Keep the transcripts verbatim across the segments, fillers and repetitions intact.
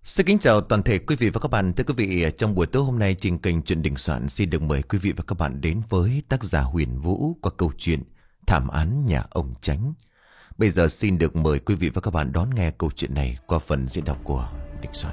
Xin kính chào toàn thể quý vị và các bạn. Thưa quý vị, trong buổi tối hôm nay trên kênh Chuyện Đình Soạn xin được mời quý vị và các bạn đến với tác giả Huyền Vũ qua câu chuyện Thảm án nhà ông Chánh. Bây giờ xin được mời quý vị và các bạn đón nghe câu chuyện này qua phần diễn đọc của Đình Soạn.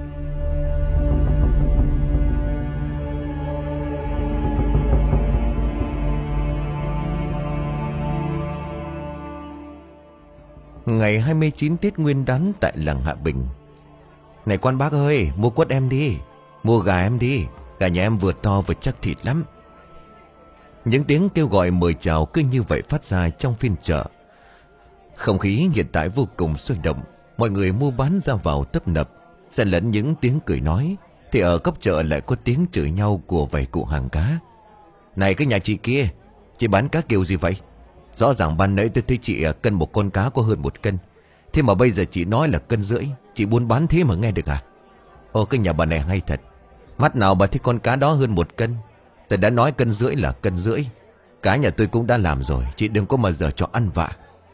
Ngày hai mươi chín Tết Nguyên Đán tại làng Hạ Bình. Này quan bác ơi, mua quất em đi, mua gà em đi, gà nhà em vừa to vừa chắc thịt lắm. Những tiếng kêu gọi mời chào cứ như vậy phát ra trong phiên chợ. Không khí hiện tại vô cùng sôi động, mọi người mua bán ra vào tấp nập, xen lẫn những tiếng cười nói. Thì ở góc chợ lại có tiếng chửi nhau của vài cụ hàng cá. Này cái nhà chị kia, chị bán cá kiểu gì vậy? Rõ ràng ban nãy tôi thấy chị cân một con cá có hơn một cân, thế mà bây giờ chị nói là cân rưỡi. Chị buôn bán thế mà nghe được à? Ồ, cái nhà bà này hay thật. Mắt nào bà thấy con cá đó hơn một cân. Tôi đã nói cân rưỡi là cân rưỡi. Cá nhà tôi cũng đã làm rồi, chị đừng có mà giờ cho ăn vạ.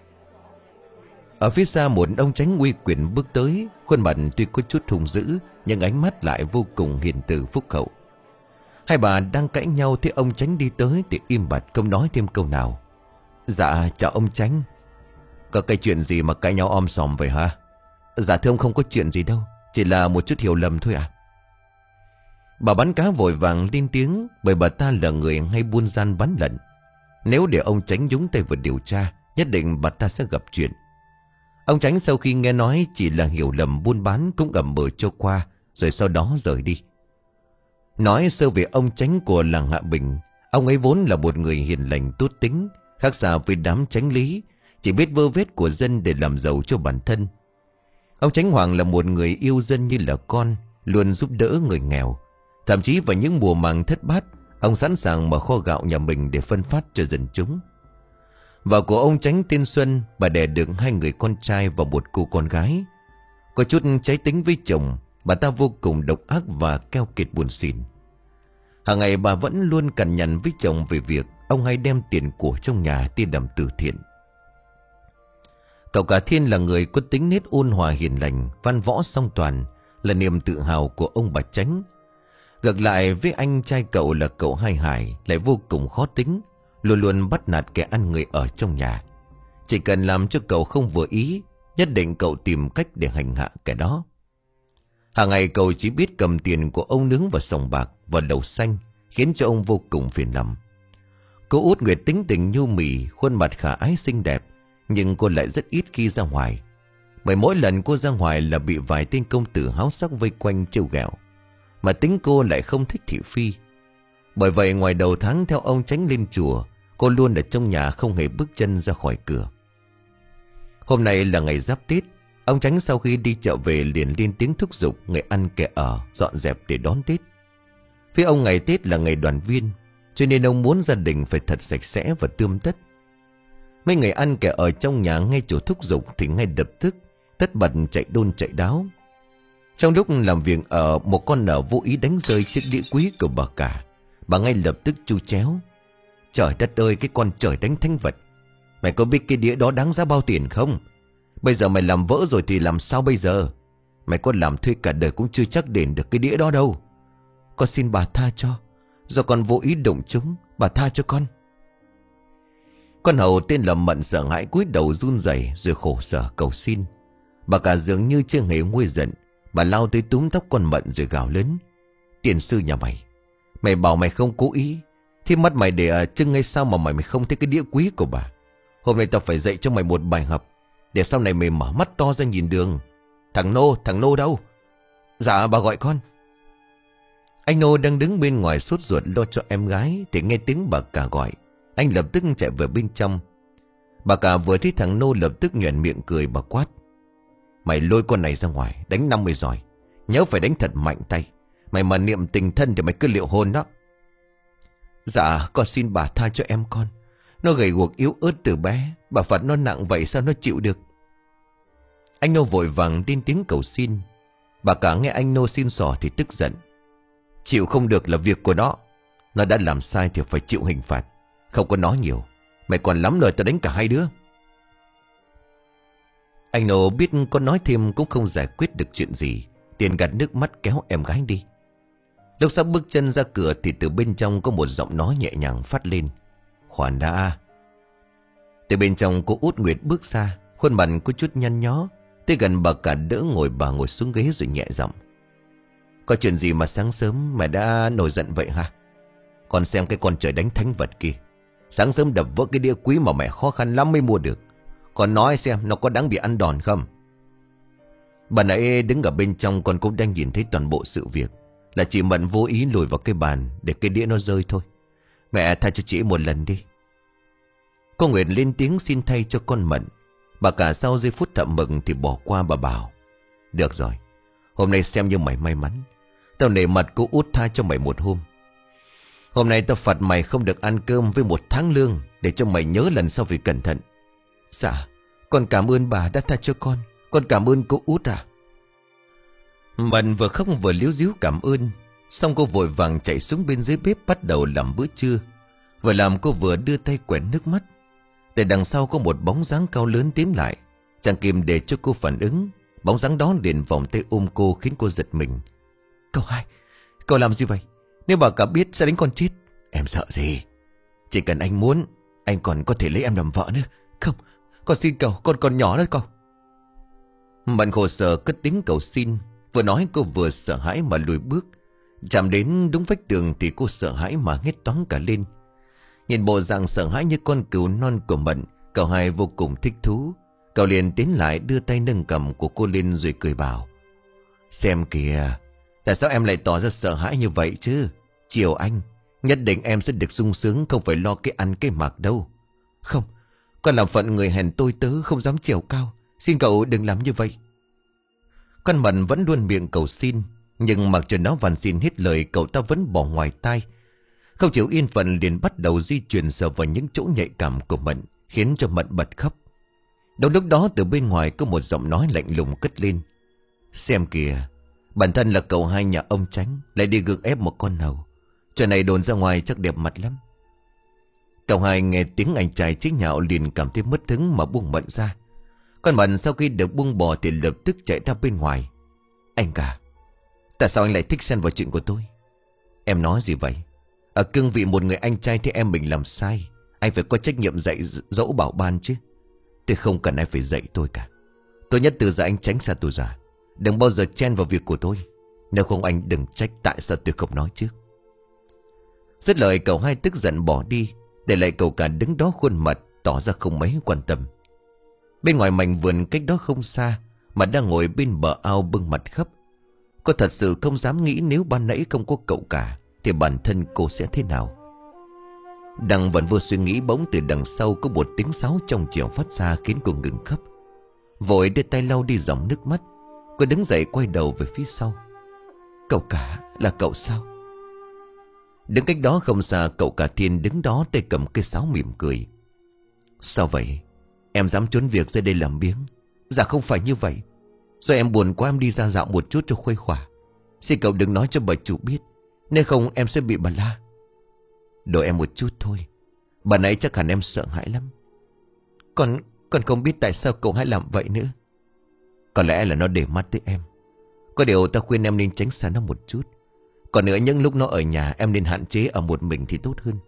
Ở phía xa một ông Chánh uy quyền bước tới. Khuôn mặt tuy có chút hung dữ, nhưng ánh mắt lại vô cùng hiền từ phúc hậu. Hai bà đang cãi nhau thì ông Chánh đi tới thì im bặt không nói thêm câu nào. Dạ chào ông Chánh. Có cái chuyện gì mà cãi nhau om sòm vậy hả? Dạ thưa ông, không có chuyện gì đâu, chỉ là một chút hiểu lầm thôi à. Bà bán cá vội vàng lên tiếng, bởi bà ta là người hay buôn gian bán lận. Nếu để ông Chánh nhúng tay vào điều tra, nhất định bà ta sẽ gặp chuyện. Ông Chánh sau khi nghe nói chỉ là hiểu lầm buôn bán cũng ẩm bờ cho qua, rồi sau đó rời đi. Nói sơ về ông Chánh của làng Hạ Bình, ông ấy vốn là một người hiền lành tốt tính, khác xa với đám chánh lý, chỉ biết vơ vét của dân để làm giàu cho bản thân. Ông Chánh Hoàng là một người yêu dân như là con, luôn giúp đỡ người nghèo. Thậm chí vào những mùa màng thất bát, ông sẵn sàng mở kho gạo nhà mình để phân phát cho dân chúng. Vợ của ông Chánh tên Xuân, bà đẻ được hai người con trai và một cô con gái. Có chút trái tính với chồng, bà ta vô cùng độc ác và keo kiệt buồn xỉn. Hàng ngày bà vẫn luôn cằn nhằn với chồng về việc ông hay đem tiền của trong nhà đi làm từ thiện. Cậu cả Thiên là người có tính nết ôn hòa hiền lành, văn võ song toàn, là niềm tự hào của ông bà Chánh. Ngược lại với anh trai cậu là cậu Hai Hải, lại vô cùng khó tính, luôn luôn bắt nạt kẻ ăn người ở trong nhà. Chỉ cần làm cho cậu không vừa ý, nhất định cậu tìm cách để hành hạ kẻ đó. Hàng ngày cậu chỉ biết cầm tiền của ông nướng vào sòng bạc và lẩu xanh, khiến cho ông vô cùng phiền lòng. Cô út Nguyệt tính tình nhu mì, khuôn mặt khả ái xinh đẹp, nhưng cô lại rất ít khi ra ngoài. Bởi mỗi lần cô ra ngoài là bị vài tên công tử háo sắc vây quanh trêu ghẹo. Mà tính cô lại không thích thị phi. Bởi vậy ngoài đầu tháng theo ông Chánh lên chùa, cô luôn ở trong nhà không hề bước chân ra khỏi cửa. Hôm nay là ngày giáp Tết. Ông Chánh sau khi đi chợ về liền lên tiếng thúc giục người ăn kẻ ở dọn dẹp để đón Tết. Phía ông ngày Tết là ngày đoàn viên, cho nên ông muốn gia đình phải thật sạch sẽ và tươm tất. Mấy người ăn kẻ ở trong nhà nghe chủ thúc giục thì ngay lập tức tất bật chạy đôn chạy đáo. Trong lúc làm việc ở, một con nợ vô ý đánh rơi chiếc đĩa quý của bà cả. Bà ngay lập tức chu chéo. Trời đất ơi, cái con trời đánh thánh vật, mày có biết cái đĩa đó đáng giá bao tiền không? Bây giờ mày làm vỡ rồi thì làm sao bây giờ? Mày có làm thuê cả đời cũng chưa chắc đền được cái đĩa đó đâu. Con xin bà tha cho, do con vô ý đụng chúng, bà tha cho con. Con hầu tên là Mận sợ hãi cúi đầu run rẩy rồi khổ sở cầu xin. Bà cả dường như chưa hề nguôi giận. Bà lao tới túm tóc con Mận rồi gào lớn. Tiền sư nhà mày, mày bảo mày không cố ý, thì mắt mày để ở chưng hay sao mà mày mày không thấy cái đĩa quý của bà? Hôm nay tao phải dạy cho mày một bài học, để sau này mày mở mắt to ra nhìn đường. Thằng Nô, thằng Nô đâu? Dạ bà gọi con. Anh Nô đang đứng bên ngoài sốt ruột lo cho em gái thì nghe tiếng bà cả gọi. Anh lập tức chạy vào bên trong. Bà cả vừa thấy thằng Nô lập tức nhoẻn miệng cười, bà quát. Mày lôi con này ra ngoài đánh năm mươi giỏi, nhớ phải đánh thật mạnh tay. Mày mà niệm tình thân thì mày cứ liệu hôn đó. Dạ con xin bà tha cho em con, nó gầy guộc yếu ớt từ bé, bà phạt nó nặng vậy sao nó chịu được? Anh Nô vội vàng lên tiếng cầu xin. Bà cả nghe anh Nô xin xỏ thì tức giận. Chịu không được là việc của nó, nó đã làm sai thì phải chịu hình phạt. Không có nói nhiều, mày còn lắm lời tao đánh cả hai đứa. Anh Nô biết có nói thêm cũng không giải quyết được chuyện gì, liền gạt nước mắt kéo em gái đi. Lúc sắp bước chân ra cửa thì từ bên trong có một giọng nói nhẹ nhàng phát lên: "Khoan đã." Từ bên trong cô Út Nguyệt bước ra, khuôn mặt có chút nhăn nhó. Tới gần bà cả đỡ ngồi, bà ngồi xuống ghế rồi nhẹ giọng: "Có chuyện gì mà sáng sớm mẹ đã nổi giận vậy hả? Con xem cái con trời đánh thánh vật kia, sáng sớm đập vỡ cái đĩa quý mà mẹ khó khăn lắm mới mua được. Con nói xem nó có đáng bị ăn đòn không?" Bà nãy đứng ở bên trong, con cũng đang nhìn thấy toàn bộ sự việc. Là chị Mận vô ý lùi vào cái bàn để cái đĩa nó rơi thôi. Mẹ tha cho chị một lần đi. Cô Nguyệt lên tiếng xin thay cho con Mận. Bà cả sau giây phút thầm mừng thì bỏ qua, bà bảo: "Được rồi, hôm nay xem như mày may mắn. Tao nể mặt cô Út tha cho mày một hôm. Hôm nay tao phạt mày không được ăn cơm với một tháng lương, để cho mày nhớ lần sau phải cẩn thận." "Dạ, con cảm ơn bà đã tha cho con. Con cảm ơn cô Út à." Mận vừa khóc vừa líu díu cảm ơn. Xong cô vội vàng chạy xuống bên dưới bếp bắt đầu làm bữa trưa. Vừa làm cô vừa đưa tay quẹt nước mắt. Từ đằng sau có một bóng dáng cao lớn tiến lại. Chẳng kịp để cho cô phản ứng, bóng dáng đó liền vòng tay ôm cô khiến cô giật mình. "Cậu hai, cậu làm gì vậy? Nếu bà cả biết sẽ đánh con chết." "Em sợ gì? Chỉ cần anh muốn, anh còn có thể lấy em làm vợ nữa." "Không, con xin cậu, con còn nhỏ đó cậu." Mận khổ sở cất tiếng cầu xin. Vừa nói cô vừa sợ hãi mà lùi bước. Chạm đến đúng vách tường thì cô sợ hãi mà hét toáng cả lên. Nhìn bộ dạng sợ hãi như con cừu non của Mận, cậu hai vô cùng thích thú. Cậu liền tiến lại đưa tay nâng cầm của cô lên rồi cười bảo: "Xem kìa, tại sao em lại tỏ ra sợ hãi như vậy chứ? Chiều anh, nhất định em sẽ được sung sướng, không phải lo cái ăn cái mặc đâu." "Không, con làm phận người hèn tôi tớ, không dám chiều cao. Xin cậu đừng làm như vậy." Con Mận vẫn luôn miệng cầu xin, nhưng mặc cho nó van xin hết lời, cậu ta vẫn bỏ ngoài tai. Không chịu yên phận liền bắt đầu di chuyển sờ vào những chỗ nhạy cảm của Mận, khiến cho Mận bật khóc. Đúng lúc đó từ bên ngoài có một giọng nói lạnh lùng cất lên: "Xem kìa, bản thân là cậu hai nhà ông Chánh lại đi gượng ép một con hầu. Chuyện này đồn ra ngoài chắc đẹp mặt lắm." Cậu hai nghe tiếng anh trai chế nhạo liền cảm thấy mất hứng mà buông Mận ra. Con Mận sau khi được buông bỏ thì lập tức chạy ra bên ngoài. "Anh cả, tại sao anh lại thích xen vào chuyện của tôi?" "Em nói gì vậy? Ở cương vị một người anh trai thì em mình làm sai, anh phải có trách nhiệm dạy dỗ bảo ban chứ. Tôi không cần ai phải dạy tôi cả. Tôi nhất từ giờ anh tránh xa tôi ra. Đừng bao giờ chen vào việc của tôi. Nếu không anh đừng trách tại sao tôi không nói trước." Dứt lời cậu hai tức giận bỏ đi, để lại cậu cả đứng đó khuôn mặt tỏ ra không mấy quan tâm. Bên ngoài mảnh vườn cách đó không xa, mà đang ngồi bên bờ ao bưng mặt khóc. Cô thật sự không dám nghĩ nếu ban nãy không có cậu cả thì bản thân cô sẽ thế nào. Đang vẫn vô suy nghĩ, bỗng từ đằng sau có một tiếng sáo trong trẻo phát ra khiến cô ngừng khóc. Vội đưa tay lau đi dòng nước mắt. Cô đứng dậy quay đầu về phía sau. "Cậu cả, là cậu sao?" Đứng cách đó không xa, cậu cả Thiên đứng đó tay cầm cây sáo mỉm cười. "Sao vậy? Em dám trốn việc ra đây làm biếng?" "Dạ không phải như vậy. Do em buồn quá em đi ra dạo một chút cho khuây khỏa. Xin cậu đừng nói cho bà chủ biết, nếu không em sẽ bị bà la." "Đợi em một chút thôi. Bà nãy chắc hẳn em sợ hãi lắm." Con Con không biết tại sao cậu hãy làm vậy nữa." "Có lẽ là nó để mắt tới em. Có điều ta khuyên em nên tránh xa nó một chút. Còn nữa, những lúc nó ở nhà em nên hạn chế ở một mình thì tốt hơn."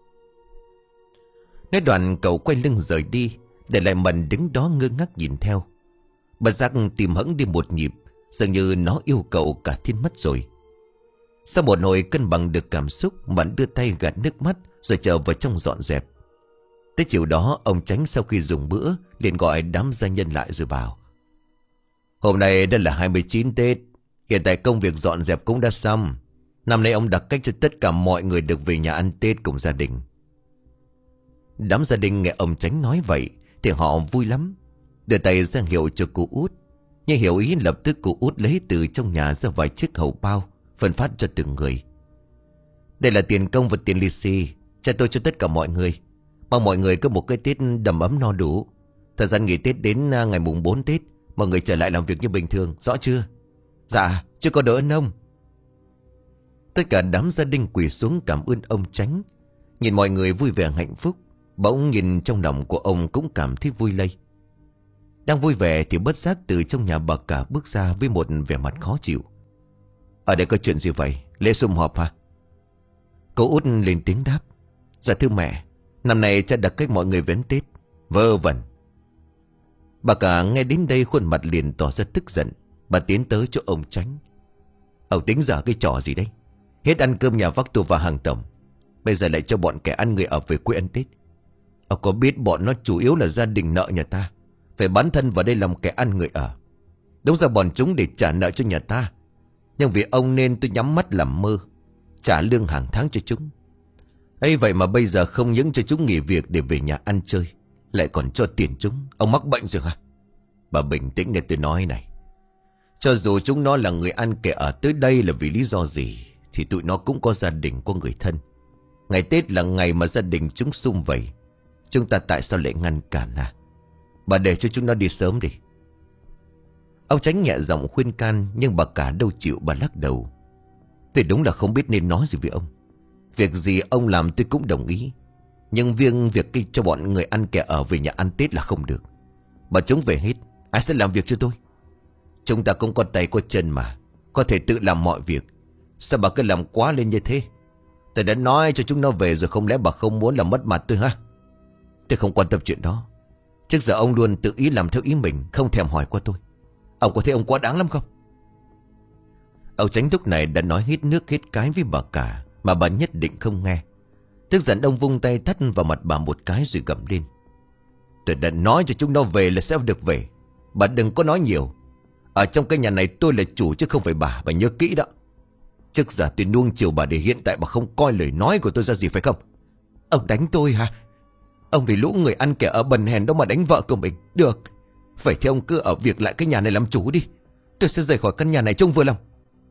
Nói đoạn cậu quay lưng rời đi, để lại Mận đứng đó ngơ ngác nhìn theo. Bất giác tìm hẫng đi một nhịp, dường như nó yêu cậu cả Thiên mất rồi. Sau một hồi cân bằng được cảm xúc, Mận đưa tay gạt nước mắt rồi trở vào trong dọn dẹp. Tới chiều đó, ông Chánh sau khi dùng bữa liền gọi đám gia nhân lại rồi bảo: "Hôm nay đã là hai mươi chín Tết. Hiện tại công việc dọn dẹp cũng đã xong. Năm nay ông đặt cách cho tất cả mọi người được về nhà ăn Tết cùng gia đình." Đám gia đình nghe ông Chánh nói vậy thì họ vui lắm, đưa tay ra hiệu cho cô Út. Nhưng hiểu ý lập tức cô Út lấy từ trong nhà ra vài chiếc hầu bao phân phát cho từng người. "Đây là tiền công và tiền lì xì, cha tôi cho tất cả mọi người. Mong mọi người có một cái Tết đầm ấm no đủ. Thời gian nghỉ Tết đến ngày mùng bốn Tết, mọi người trở lại làm việc như bình thường, rõ chưa?" "Dạ, chưa có đỡ ơn ông." Tất cả đám gia đình quỳ xuống cảm ơn ông Chánh. Nhìn mọi người vui vẻ hạnh phúc, bỗng nhìn trong lòng của ông cũng cảm thấy vui lây. Đang vui vẻ thì bất giác từ trong nhà bà cả bước ra với một vẻ mặt khó chịu. Ở đây có chuyện gì vậy? Lễ sum họp hả? Cô út lên tiếng đáp. Dạ thưa mẹ, năm nay cha đặt cách mọi người về ăn Tết. Vơ vẩn. Bà cả nghe đến đây khuôn mặt liền tỏ ra tức giận. Bà tiến tới chỗ ông Chánh. Ông tính giờ cái trò gì đấy? Hết ăn cơm nhà vác tu và hàng tổng, bây giờ lại cho bọn kẻ ăn người ở về quê ăn Tết. Ông có biết bọn nó chủ yếu là gia đình nợ nhà ta, phải bán thân vào đây làm kẻ ăn người ở. Đúng ra bọn chúng để trả nợ cho nhà ta, nhưng vì ông nên tôi nhắm mắt làm mơ, trả lương hàng tháng cho chúng. ấy vậy mà bây giờ không những cho chúng nghỉ việc để về nhà ăn chơi, lại còn cho tiền chúng. Ông mắc bệnh rồi hả? Bà bình tĩnh nghe tôi nói này. Cho dù chúng nó là người ăn kẻ ở tới đây là vì lý do gì, thì tụi nó cũng có gia đình, có người thân. Ngày Tết là ngày mà gia đình chúng sum vầy, chúng ta tại sao lại ngăn cản à? Bà để cho chúng nó đi sớm đi. Ông Chánh nhẹ giọng khuyên can, nhưng bà cả đâu chịu. Bà lắc đầu. Tôi đúng là không biết nên nói gì với ông. Việc gì ông làm tôi cũng đồng ý, nhưng riêng việc cái cho bọn người ăn kẻ ở về nhà ăn Tết là không được. Bà chúng về hết, ai sẽ làm việc cho tôi? Chúng ta cũng có tay có chân mà, có thể tự làm mọi việc. Sao bà cứ làm quá lên như thế? Tôi đã nói cho chúng nó về rồi, không lẽ bà không muốn làm mất mặt tôi hả? Tôi không quan tâm chuyện đó. Trước giờ ông luôn tự ý làm theo ý mình, không thèm hỏi qua tôi. Ông có thấy ông quá đáng lắm không? Ông Chánh lúc này đã nói hết nước hết cái với bà cả, mà bà nhất định không nghe. Tức giận ông vung tay thắt vào mặt bà một cái rồi gầm lên. Tôi đã nói cho chúng nó về là sẽ được về. Bà đừng có nói nhiều. Ở trong cái nhà này tôi là chủ chứ không phải bà. Bà nhớ kỹ đó. Trước giờ tôi nuông chiều bà, để hiện tại bà không coi lời nói của tôi ra gì phải không? Ông đánh tôi hả? Ông vì lũ người ăn kẻ ở bần hèn đó mà đánh vợ của mình. Được, vậy thì ông cứ ở việc lại cái nhà này làm chủ đi. Tôi sẽ rời khỏi căn nhà này trông vừa lòng.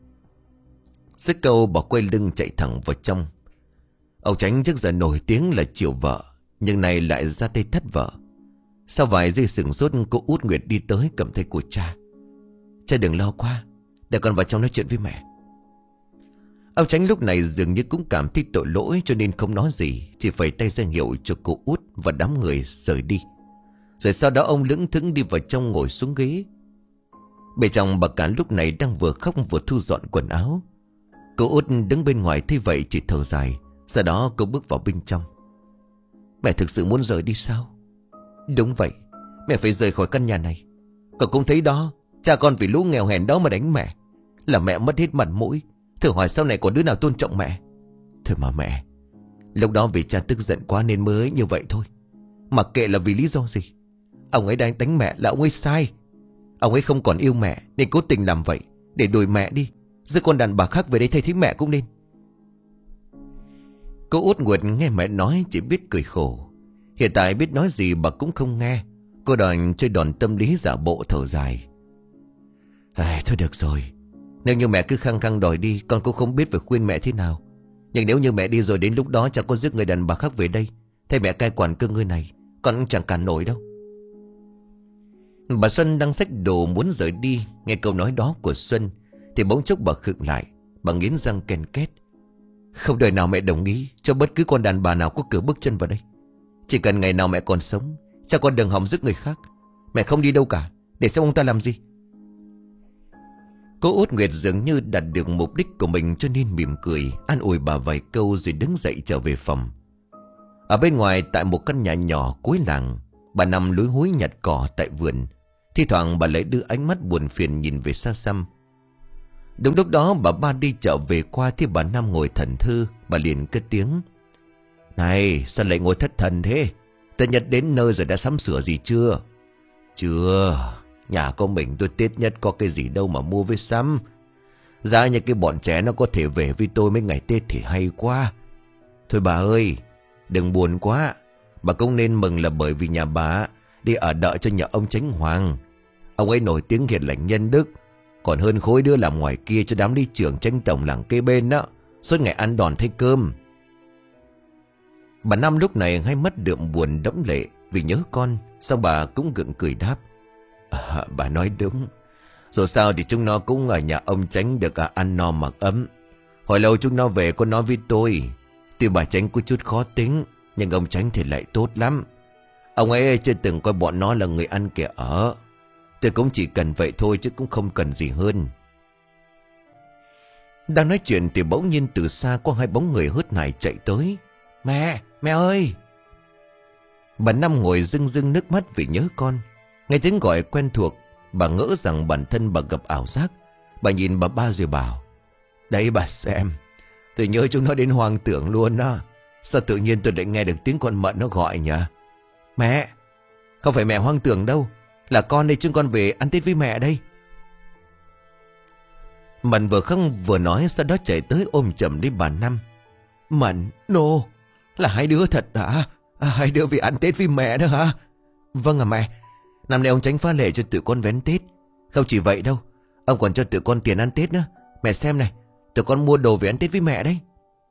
Dứt câu bà quay lưng chạy thẳng vào trong. Ông Chánh trước giờ nổi tiếng là chiều vợ, nhưng này lại ra tay thất vợ. Sau vài giây sửng sốt, cô út Nguyệt đi tới cầm tay của cha. Cha đừng lo quá, để con vào trong nói chuyện với mẹ. Ông Chánh lúc này dường như cũng cảm thấy tội lỗi, cho nên không nói gì, chỉ phẩy tay ra hiệu cho cô út và đám người rời đi. Rồi sau đó ông lững thững đi vào trong ngồi xuống ghế. Bên trong bà cả lúc này đang vừa khóc vừa thu dọn quần áo. Cô út đứng bên ngoài thấy vậy chỉ thở dài. Sau đó cô bước vào bên trong. Mẹ thực sự muốn rời đi sao? Đúng vậy, mẹ phải rời khỏi căn nhà này. Cậu cũng thấy đó, cha con vì lũ nghèo hèn đó mà đánh mẹ, là mẹ mất hết mặt mũi. Thử hỏi sau này có đứa nào tôn trọng mẹ? Thôi mà mẹ, lúc đó vì cha tức giận quá nên mới như vậy thôi. Mặc kệ là vì lý do gì, ông ấy đang đánh mẹ là ông ấy sai. Ông ấy không còn yêu mẹ nên cố tình làm vậy để đuổi mẹ đi, rồi con đàn bà khác về đây thay thế mẹ cũng nên. Cô út Nguyệt nghe mẹ nói chỉ biết cười khổ. Hiện tại biết nói gì bà cũng không nghe. Cô đòi chơi đòn tâm lý giả bộ thở dài. À, thôi được rồi, nếu như mẹ cứ khăng khăng đòi đi, con cũng không biết phải khuyên mẹ thế nào. Nhưng nếu như mẹ đi rồi đến lúc đó chẳng có rước người đàn bà khác về đây thay mẹ cai quản cơ ngơi này, con cũng chẳng cản nổi đâu. Bà Xuân đang xách đồ muốn rời đi. Nghe câu nói đó của Xuân thì bỗng chốc bà khựng lại. Bà nghiến răng ken két. Không đời nào mẹ đồng ý cho bất cứ con đàn bà nào có cửa bước chân vào đây. Chỉ cần ngày nào mẹ còn sống, cha con đừng hòng rước người khác. Mẹ không đi đâu cả, để xem ông ta làm gì. Cô út Nguyệt dường như đạt được mục đích của mình, cho nên mỉm cười an ủi bà vài câu rồi đứng dậy trở về phòng. Ở bên ngoài tại một căn nhà nhỏ cuối làng, bà nằm lúi húi nhặt cỏ tại vườn. Thi thoảng bà lại đưa ánh mắt buồn phiền nhìn về xa xăm. Đúng lúc đó bà ba đi chợ về qua thì bà Năm ngồi thẫn thơ. Bà liền cất tiếng. Này, sao lại ngồi thất thần thế? Tết Nhất đến nơi rồi đã sắm sửa gì chưa? Chưa. Nhà có mình tôi Tết Nhất có cái gì đâu mà mua với sắm. Giá như cái bọn trẻ nó có thể về với tôi mấy ngày Tết thì hay quá. Thôi bà ơi, đừng buồn quá. Bà cũng nên mừng là bởi vì nhà bà đi ở đợi cho nhà ông Chánh Hoàng. Ông ấy nổi tiếng hiền lành nhân đức, còn hơn khối đứa làm ngoài kia cho đám đi trưởng Chánh tổng làng kế bên đó, suốt ngày ăn đòn thay cơm. Bà Năm lúc này hai mắt đượm buồn đẫm lệ vì nhớ con. Xong bà cũng gượng cười đáp. À, bà nói đúng. Dù sao thì chúng nó cũng ở nhà ông Chánh được à, ăn no mặc ấm. Hồi lâu chúng nó về có nói với tôi, tuy bà Chánh có chút khó tính, nhưng ông Chánh thì lại tốt lắm. Ông ấy chưa từng coi bọn nó là người ăn kẻ ở. Tôi cũng chỉ cần vậy thôi chứ cũng không cần gì hơn. Đang nói chuyện thì bỗng nhiên từ xa có hai bóng người hớt hải chạy tới. Mẹ, mẹ ơi! Bà Năm ngồi rưng rưng nước mắt vì nhớ con. Nghe tiếng gọi quen thuộc, bà ngỡ rằng bản thân bà gặp ảo giác. Bà nhìn bà ba rồi bảo: Đấy bà xem, tôi nhớ chúng nó đến hoang tưởng luôn đó. Sao tự nhiên tôi lại nghe được tiếng con Mận nó gọi nhỉ? Mẹ! Không phải mẹ hoang tưởng đâu, là con đây, chúng con về ăn Tết với mẹ đây. Mận vừa không vừa nói, sau đó chạy tới ôm chầm lấy bà Năm. Mận, nô, là hai đứa thật hả? À, hai đứa về ăn Tết với mẹ đó hả? Vâng à mẹ. Năm nay ông Chánh phá lệ cho tụi con vén Tết. Không chỉ vậy đâu, ông còn cho tụi con tiền ăn Tết nữa. Mẹ xem này, tụi con mua đồ về ăn Tết với mẹ đấy.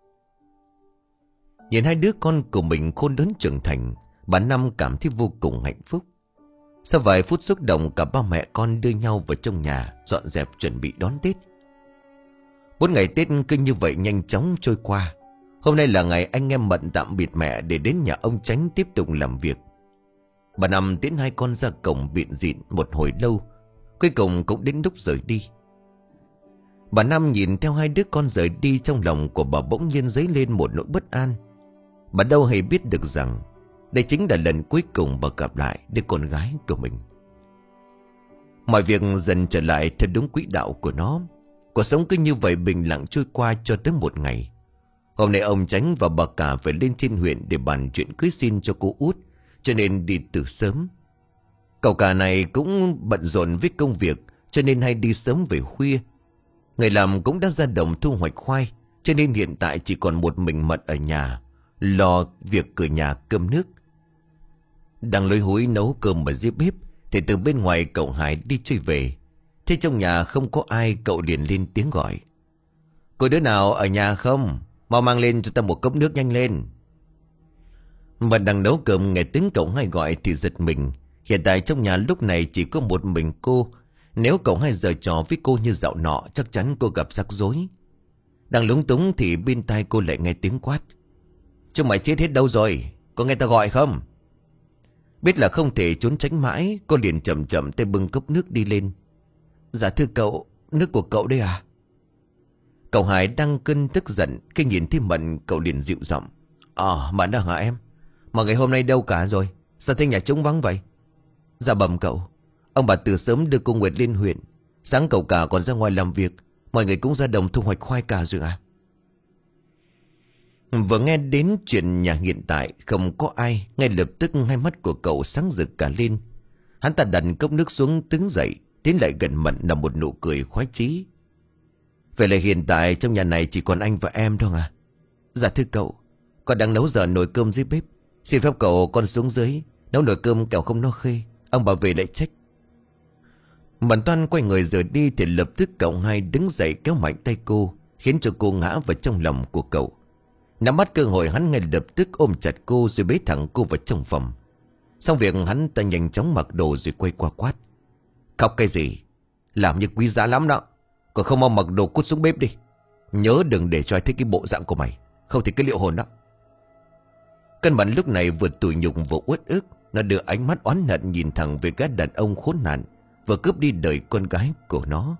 Nhìn hai đứa con của mình khôn lớn trưởng thành, bà Năm cảm thấy vô cùng hạnh phúc. Sau vài phút xúc động, cả ba mẹ con đưa nhau vào trong nhà, dọn dẹp chuẩn bị đón Tết. Bốn ngày Tết cứ như vậy nhanh chóng trôi qua. Hôm nay là ngày anh em Mận tạm biệt mẹ để đến nhà ông Chánh tiếp tục làm việc. Bà Năm tiễn hai con ra cổng biện rịn một hồi lâu, cuối cùng cũng đến lúc rời đi. Bà Năm nhìn theo hai đứa con rời đi, trong lòng của bà bỗng nhiên dấy lên một nỗi bất an. Bà đâu hề biết được rằng đây chính là lần cuối cùng bà gặp lại đứa con gái của mình. Mọi việc dần trở lại theo đúng quỹ đạo của nó. Cuộc sống cứ như vậy bình lặng trôi qua cho tới một ngày. Hôm nay ông Chánh và bà cả phải lên trên huyện để bàn chuyện cưới xin cho cô út, cho nên đi từ sớm. Cậu cả này cũng bận rộn với công việc, cho nên hay đi sớm về khuya. Người làm cũng đã ra đồng thu hoạch khoai, cho nên hiện tại chỉ còn một mình Mận ở nhà, lo việc cửa nhà cơm nước. Đang lôi húi nấu cơm ở dưới bếp thì từ bên ngoài cậu Hải đi chơi về. Thế trong nhà không có ai, cậu liền lên tiếng gọi: Có đứa nào ở nhà không? Mau mang lên cho ta một cốc nước nhanh lên. Mận đang nấu cơm nghe tiếng cậu Hai gọi thì giật mình. Hiện tại trong nhà lúc này chỉ có một mình cô. Nếu cậu Hai giở trò với cô như dạo nọ, chắc chắn cô gặp rắc rối. Đang lúng túng thì bên tai cô lại nghe tiếng quát: Chúng mày chết hết đâu rồi? Có nghe ta gọi không? Biết là không thể trốn tránh mãi, cô liền chậm chậm tay bưng cốc nước đi lên. Dạ thưa cậu, nước của cậu đây à? Cậu Hải đang cơn tức giận, khi nhìn thấy Mận cậu liền dịu giọng: Ờ, Mận đó hả em? Mà ngày hôm nay đâu cả rồi? Sao thấy nhà trống vắng vậy? Dạ bẩm cậu, ông bà từ sớm đưa cô Nguyệt lên huyện. Sáng cậu cả còn ra ngoài làm việc, mọi người cũng ra đồng thu hoạch khoai cả rồi à? Vừa nghe đến chuyện nhà hiện tại không có ai, ngay lập tức hai mắt của cậu sáng rực cả lên. Hắn ta đặt cốc nước xuống, đứng dậy, tiến lại gần Mận là một nụ cười khoái chí. Vậy là hiện tại trong nhà này chỉ còn anh và em thôi à? Dạ thưa cậu, con đang nấu dở nồi cơm dưới bếp. Xin phép cậu con xuống dưới nấu nồi cơm kẻo không nó khê, ông bà về lại trách. Mận toan quay người rời đi thì lập tức cậu Hai đứng dậy kéo mạnh tay cô, khiến cho cô ngã vào trong lòng của cậu. Nắm bắt cơ hội, hắn ngay lập tức ôm chặt cô rồi bế thẳng cô vào trong phòng. Xong việc hắn ta nhanh chóng mặc đồ rồi quay qua quát: Khóc cái gì? Làm như quý giá lắm đó. Còn không mau mặc đồ cút xuống bếp đi. Nhớ đừng để cho ai thấy cái bộ dạng của mày, không thì cái liệu hồn đó. Cơn Mận lúc này vừa tủi nhục vừa uất ức. Nó đưa ánh mắt oán hận nhìn thẳng về gã đàn ông khốn nạn vừa cướp đi đời con gái của nó.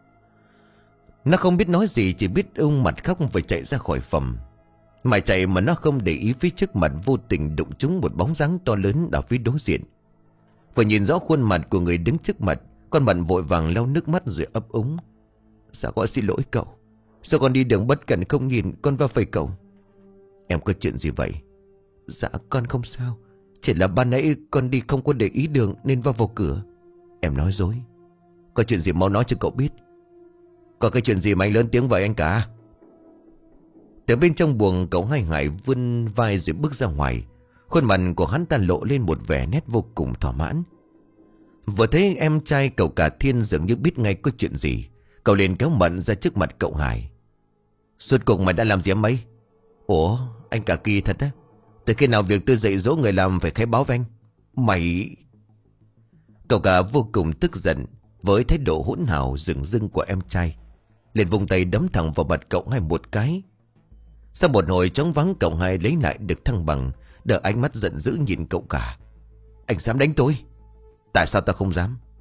Nó không biết nói gì, chỉ biết ung mặt khóc và chạy ra khỏi phòng. Mà chạy mà nó không để ý phía trước mặt vô tình đụng trúng một bóng dáng to lớn ở phía đối diện. Vừa nhìn rõ khuôn mặt của người đứng trước mặt, con Mận vội vàng lau nước mắt rồi ấp úng: Dạ con xin lỗi cậu. Sao con đi đường bất cẩn không nhìn, con va phải cậu. Em có chuyện gì vậy? Dạ con không sao, chỉ là ban nãy con đi không có để ý đường nên va vào cửa. Em nói dối. Có chuyện gì mau nói cho cậu biết. Có cái chuyện gì mà anh lớn tiếng vậy anh cả? Từ bên trong buồng cậu Hai Hải vươn vai rồi bước ra ngoài. Khuôn mặt của hắn ta lộ lên một vẻ nét vô cùng thỏa mãn. Vừa thấy em trai cậu cả Thiên dường như biết ngay có chuyện gì, cậu liền kéo Mận ra trước mặt cậu Hải. Suốt cuộc mày đã làm gì em ấy? Ủa anh cả kỳ thật á? Từ khi nào việc tôi dạy dỗ người làm phải khai báo với anh? Mày... Cậu cả vô cùng tức giận với thái độ hỗn hào rừng rưng của em trai, liền vùng tay đấm thẳng vào mặt cậu Hai một cái. Sau một hồi choáng váng, cậu Hai lấy lại được thăng bằng, đỡ ánh mắt giận dữ nhìn cậu cả. Anh dám đánh tôi? Tại sao ta không dám?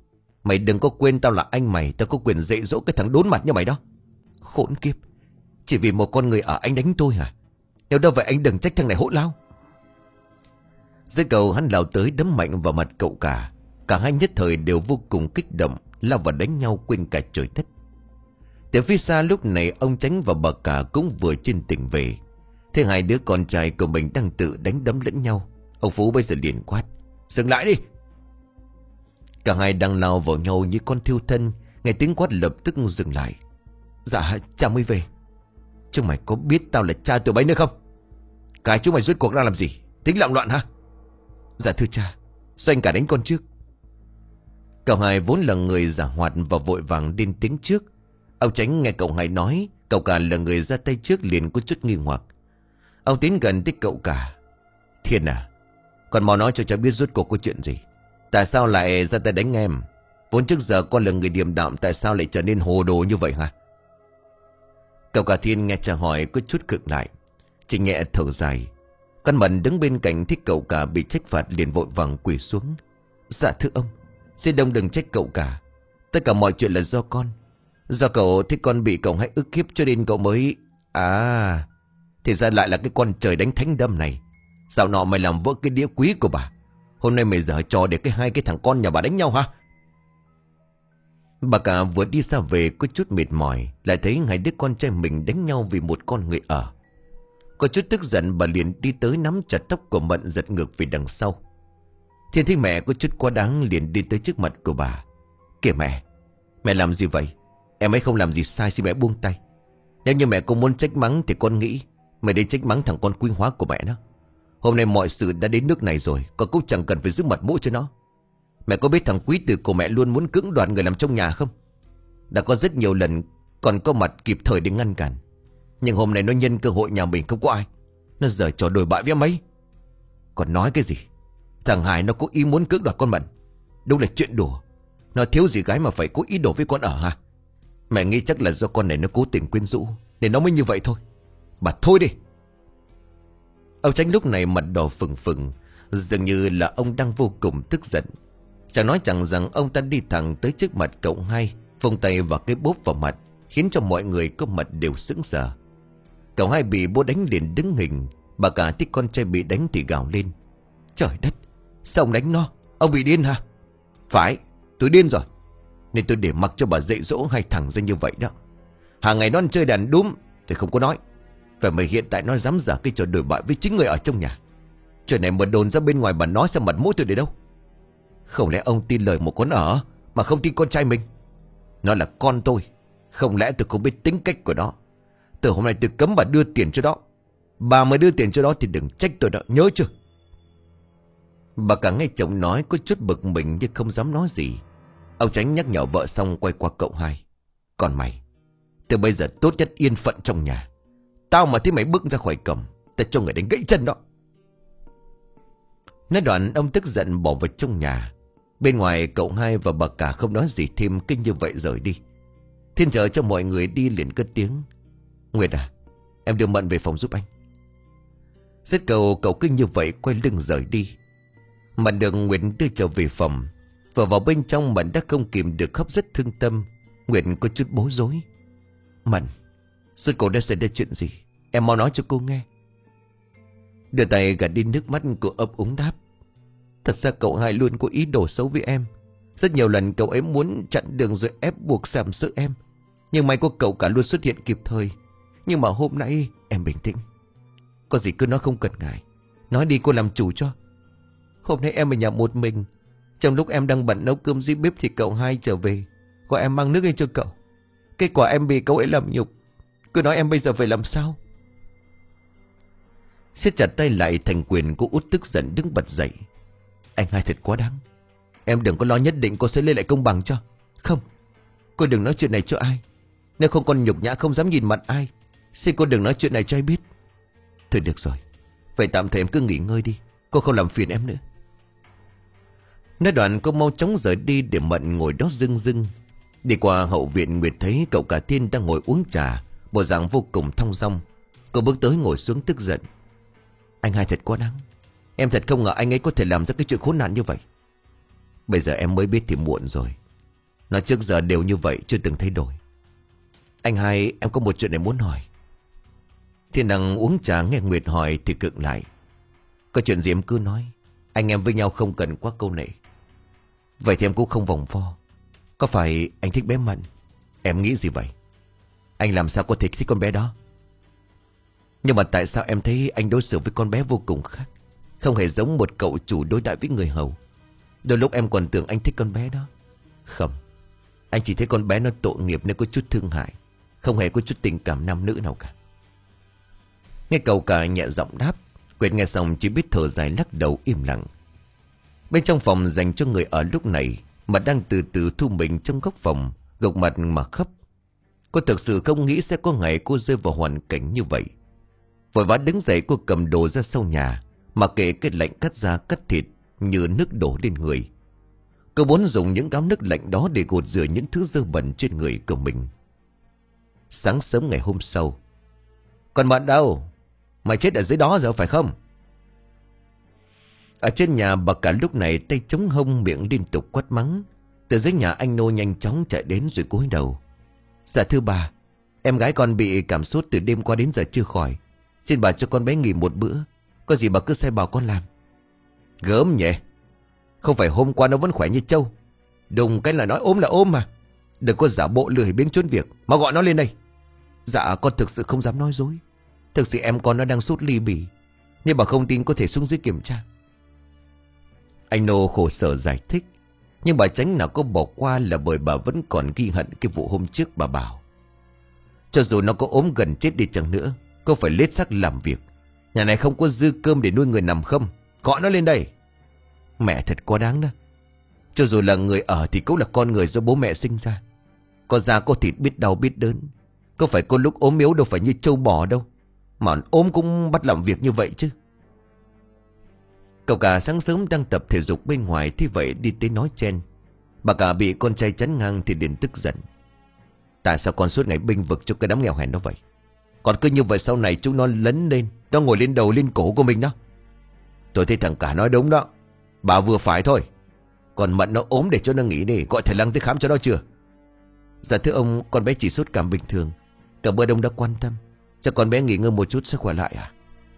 Mày đừng có quên tao là anh mày. Tao có quyền dạy dỗ cái thằng đốn mặt như mày đó. Khốn kiếp. Chỉ vì một con người ở anh đánh tôi hả? Nếu đâu vậy anh đừng trách thằng này hỗn láo. Dưới cầu hắn lao tới đấm mạnh vào mặt cậu cả. Cả hai nhất thời đều vô cùng kích động, lao vào đánh nhau quên cả trời đất. Từ phía xa lúc này ông Chánh và bà cả cũng vừa trên tỉnh về. Thế hai đứa con trai của mình đang tự đánh đấm lẫn nhau. Ông Phú bây giờ liền quát: dừng lại đi. Cả hai đang lao vào nhau như con thiêu thân. Nghe tiếng quát lập tức dừng lại. Dạ cha mới về. Chúng mày có biết tao là cha tụi bay nữa không? Cái chúng mày rốt cuộc đang làm gì? Tính lạm loạn hả? Dạ thưa cha, sao anh cả đánh con trước? Cậu hai vốn là người giả hoạt và vội vàng lên tiếng trước. Ông Chánh nghe cậu hai nói, cậu cả là người ra tay trước liền có chút nghi hoặc. Ông tiến gần tới cậu cả. Thiên à, con mau nói cho cha biết rốt cuộc có chuyện gì. Tại sao lại ra tay đánh em? Vốn trước giờ con là người điềm đạm, tại sao lại trở nên hồ đồ như vậy hả? Cậu cả Thiên nghe cha hỏi có chút cực lại, chỉ nhẹ thở dài. Con Mận đứng bên cạnh thích cậu cả bị trách phạt liền vội vàng quỳ xuống. Dạ thưa ông, xin ông đừng trách cậu cả. Tất cả mọi chuyện là do con. Do cậu thích con bị cậu hay ức hiếp cho nên cậu mới... À, thì ra lại là cái con trời đánh thánh đâm này. Dạo nọ mày làm vỡ cái đĩa quý của bà. Hôm nay mày giở trò để cái hai cái thằng con nhà bà đánh nhau hả? Bà cả vừa đi xa về có chút mệt mỏi, lại thấy hai đứa con trai mình đánh nhau vì một con người ở. Có chút tức giận bà liền đi tới nắm chặt tóc của Mận giật ngược về đằng sau. Thiên thấy mẹ có chút quá đáng liền đi tới trước mặt của bà. Kìa mẹ, mẹ làm gì vậy? Em ấy không làm gì sai, xin mẹ buông tay. Nếu như mẹ cũng muốn trách mắng thì con nghĩ mẹ đi trách mắng thằng con quý hóa của mẹ nó. Hôm nay mọi sự đã đến nước này rồi, con cũng chẳng cần phải giữ mặt mũi cho nó. Mẹ có biết thằng quý tử của mẹ luôn muốn cưỡng đoạt người làm trong nhà không? Đã có rất nhiều lần còn có mặt kịp thời để ngăn cản, nhưng hôm nay nó nhân cơ hội nhà mình không có ai, nó giở trò đồi bại với em ấy. Còn nói cái gì? Thằng Hải nó có ý muốn cưỡng đoạt con Mận. Đúng là chuyện đùa. Nó thiếu gì gái mà phải cố ý đổ với con ở hả? Mẹ nghĩ chắc là do con này nó cố tình quyến rũ nên nó mới như vậy thôi. Bà thôi đi. Ông Chánh lúc này mặt đỏ phừng phừng, dường như là ông đang vô cùng tức giận. Chẳng nói chẳng rằng ông ta đi thẳng tới trước mặt cậu hai, vung tay vào cái bốp vào mặt, khiến cho mọi người có mặt đều sững sờ. Cậu hai bị bố đánh liền đứng hình. Bà cả thích con trai bị đánh thì gào lên: trời đất, sao ông đánh nó? Ông bị điên hả? Phải, tôi điên rồi. Nên tôi để mặc cho bà dạy dỗ hai thằng danh như vậy đó. Hàng ngày nó ăn chơi đàn đúm thì không có nói, vậy mà hiện tại nó dám giả cái trò đổi bại với chính người ở trong nhà. Chuyện này mà đồn ra bên ngoài bà nói xem mặt mũi tôi để đâu. Không lẽ ông tin lời một con ở mà không tin con trai mình? Nó là con tôi, không lẽ tôi không biết tính cách của nó? Từ hôm nay tôi cấm bà đưa tiền cho nó. Bà mới đưa tiền cho nó thì đừng trách tôi đó, nhớ chưa? Bà cả nghe chồng nói có chút bực mình nhưng không dám nói gì. Ông Chánh nhắc nhở vợ xong quay qua cậu hai: còn mày, từ bây giờ tốt nhất yên phận trong nhà. Tao mà thấy mày bước ra khỏi cổng, tao cho người đánh gãy chân đó. Nói đoạn ông tức giận bỏ vào trong nhà. Bên ngoài cậu hai và bà cả không nói gì thêm, kinh như vậy rời đi. Thiên chờ cho mọi người đi liền cất tiếng: Nguyệt à, em đưa Mận về phòng giúp anh. Dứt cầu cậu kinh như vậy quay lưng rời đi. Mận được Nguyệt đưa trở về phòng. Vừa vào bên trong Mận đã không kìm được khóc rất thương tâm. Nguyệt có chút bối rối: Mận, rốt cuộc đã xảy ra chuyện gì? Em mau nói cho cô nghe. Đưa tay gạt đi nước mắt của ấp úng đáp: Thật ra cậu hai luôn có ý đồ xấu với em. Rất nhiều lần cậu ấy muốn chặn đường rồi ép buộc sàm sỡ em, nhưng may có cậu cả luôn xuất hiện kịp thời. Nhưng mà hôm nay em bình tĩnh. Có gì cứ nói, không cần ngại. Nói đi, cô làm chủ cho. Hôm nay em ở nhà một mình. Trong lúc em đang bận nấu cơm dưới bếp thì cậu hai trở về, gọi em mang nước lên cho cậu. Kết quả em bị cậu ấy làm nhục. Cứ nói em bây giờ phải làm sao? Siết chặt tay lại thành quyền, cô út tức giận đứng bật dậy: Anh hai thật quá đáng. Em đừng có lo, nhất định cô sẽ lấy lại công bằng cho. Không, cô đừng nói chuyện này cho ai. Nếu không con nhục nhã không dám nhìn mặt ai. Xin cô đừng nói chuyện này cho ai biết. Thôi được rồi, vậy tạm thời em cứ nghỉ ngơi đi, cô không làm phiền em nữa. Nói đoạn cô mau chóng rời đi để Mận ngồi đó rưng rưng. Đi qua hậu viện, Nguyệt thấy cậu cả Thiên đang ngồi uống trà, bộ dạng vô cùng thong dong. Cô bước tới ngồi xuống tức giận: Anh hai thật quá đáng. Em thật không ngờ anh ấy có thể làm ra cái chuyện khốn nạn như vậy. Bây giờ em mới biết thì muộn rồi. Nó trước giờ đều như vậy, chưa từng thay đổi. Anh hai, em có một chuyện này muốn hỏi. Thiên Đăng uống trà nghe Nguyệt hỏi thì cựng lại. Có chuyện gì em cứ nói. Anh em với nhau không cần quá câu nệ. Vậy thì em cũng không vòng vo. Có phải anh thích bé Mận? Em nghĩ gì vậy? Anh làm sao có thể thích con bé đó? Nhưng mà tại sao em thấy anh đối xử với con bé vô cùng khác? Không hề giống một cậu chủ đối đãi với người hầu. Đôi lúc em còn tưởng anh thích con bé đó. Không, anh chỉ thấy con bé nó tội nghiệp nên có chút thương hại, không hề có chút tình cảm nam nữ nào cả. Nghe cậu cả nhẹ giọng đáp. Nguyệt nghe xong chỉ biết thở dài lắc đầu im lặng. Bên trong phòng dành cho người ở lúc này, mà đang từ từ thu mình trong góc phòng, gục mặt mà khóc. Cô thực sự không nghĩ sẽ có ngày cô rơi vào hoàn cảnh như vậy. Vội vã đứng dậy, cô cầm đồ ra sau nhà, mà kệ cái lạnh cắt da cắt thịt như nước đổ lên người. Cô muốn dùng những gáo nước lạnh đó để gột rửa những thứ dơ bẩn trên người của mình. Sáng sớm ngày hôm sau. Còn Mận đâu? Mày chết ở dưới đó rồi phải không? Ở trên nhà bà cả lúc này tay chống hông, miệng liên tục quát mắng. Từ dưới nhà anh Nô nhanh chóng chạy đến rồi cúi đầu. Dạ thưa bà, em gái con bị cảm sốt từ đêm qua đến giờ chưa khỏi. Xin bà cho con bé nghỉ một bữa. Có gì bà cứ sai bảo con làm. Gớm nhỉ. Không phải hôm qua nó vẫn khỏe như trâu. Đùng cái là nói ốm là ốm mà. Đừng có giả bộ lười biếng trốn việc, mà gọi nó lên đây. Dạ con thực sự không dám nói dối. Thực sự em con nó đang sốt ly bì. Nhưng bà không tin có thể xuống dưới kiểm tra. Anh Nô khổ sở giải thích. Nhưng bà Tránh nào có bỏ qua là bởi bà vẫn còn ghi hận cái vụ hôm trước bà bảo. Cho dù nó có ốm gần chết đi chăng nữa, cô phải lết xác làm việc. Nhà này không có dư cơm để nuôi người nằm không. Gọi nó lên đây. Mẹ thật quá đáng đó. Cho dù là người ở thì cũng là con người do bố mẹ sinh ra. Có da có thịt biết đau biết đớn. Có phải có lúc ốm yếu đâu phải như trâu bò đâu. Mà ốm cũng bắt làm việc như vậy chứ. Cậu cả sáng sớm đang tập thể dục bên ngoài, thì vậy đi tới nói chen. Bà cả bị con trai chắn ngang thì liền tức giận. Tại sao con suốt ngày bênh vực cho cái đám nghèo hèn đó vậy? Còn cứ như vậy sau này chúng nó lấn lên, nó ngồi lên đầu lên cổ của mình đó. Tôi thấy thằng cả nói đúng đó. Bà vừa phải thôi. Còn Mận nó ốm để cho nó nghỉ đi. Gọi thầy Lăng tới khám cho nó chưa? Dạ thưa ông, con bé chỉ sốt cảm bình thường. Cả bữa đông đã quan tâm. Chắc con bé nghỉ ngơi một chút sẽ khỏe lại à?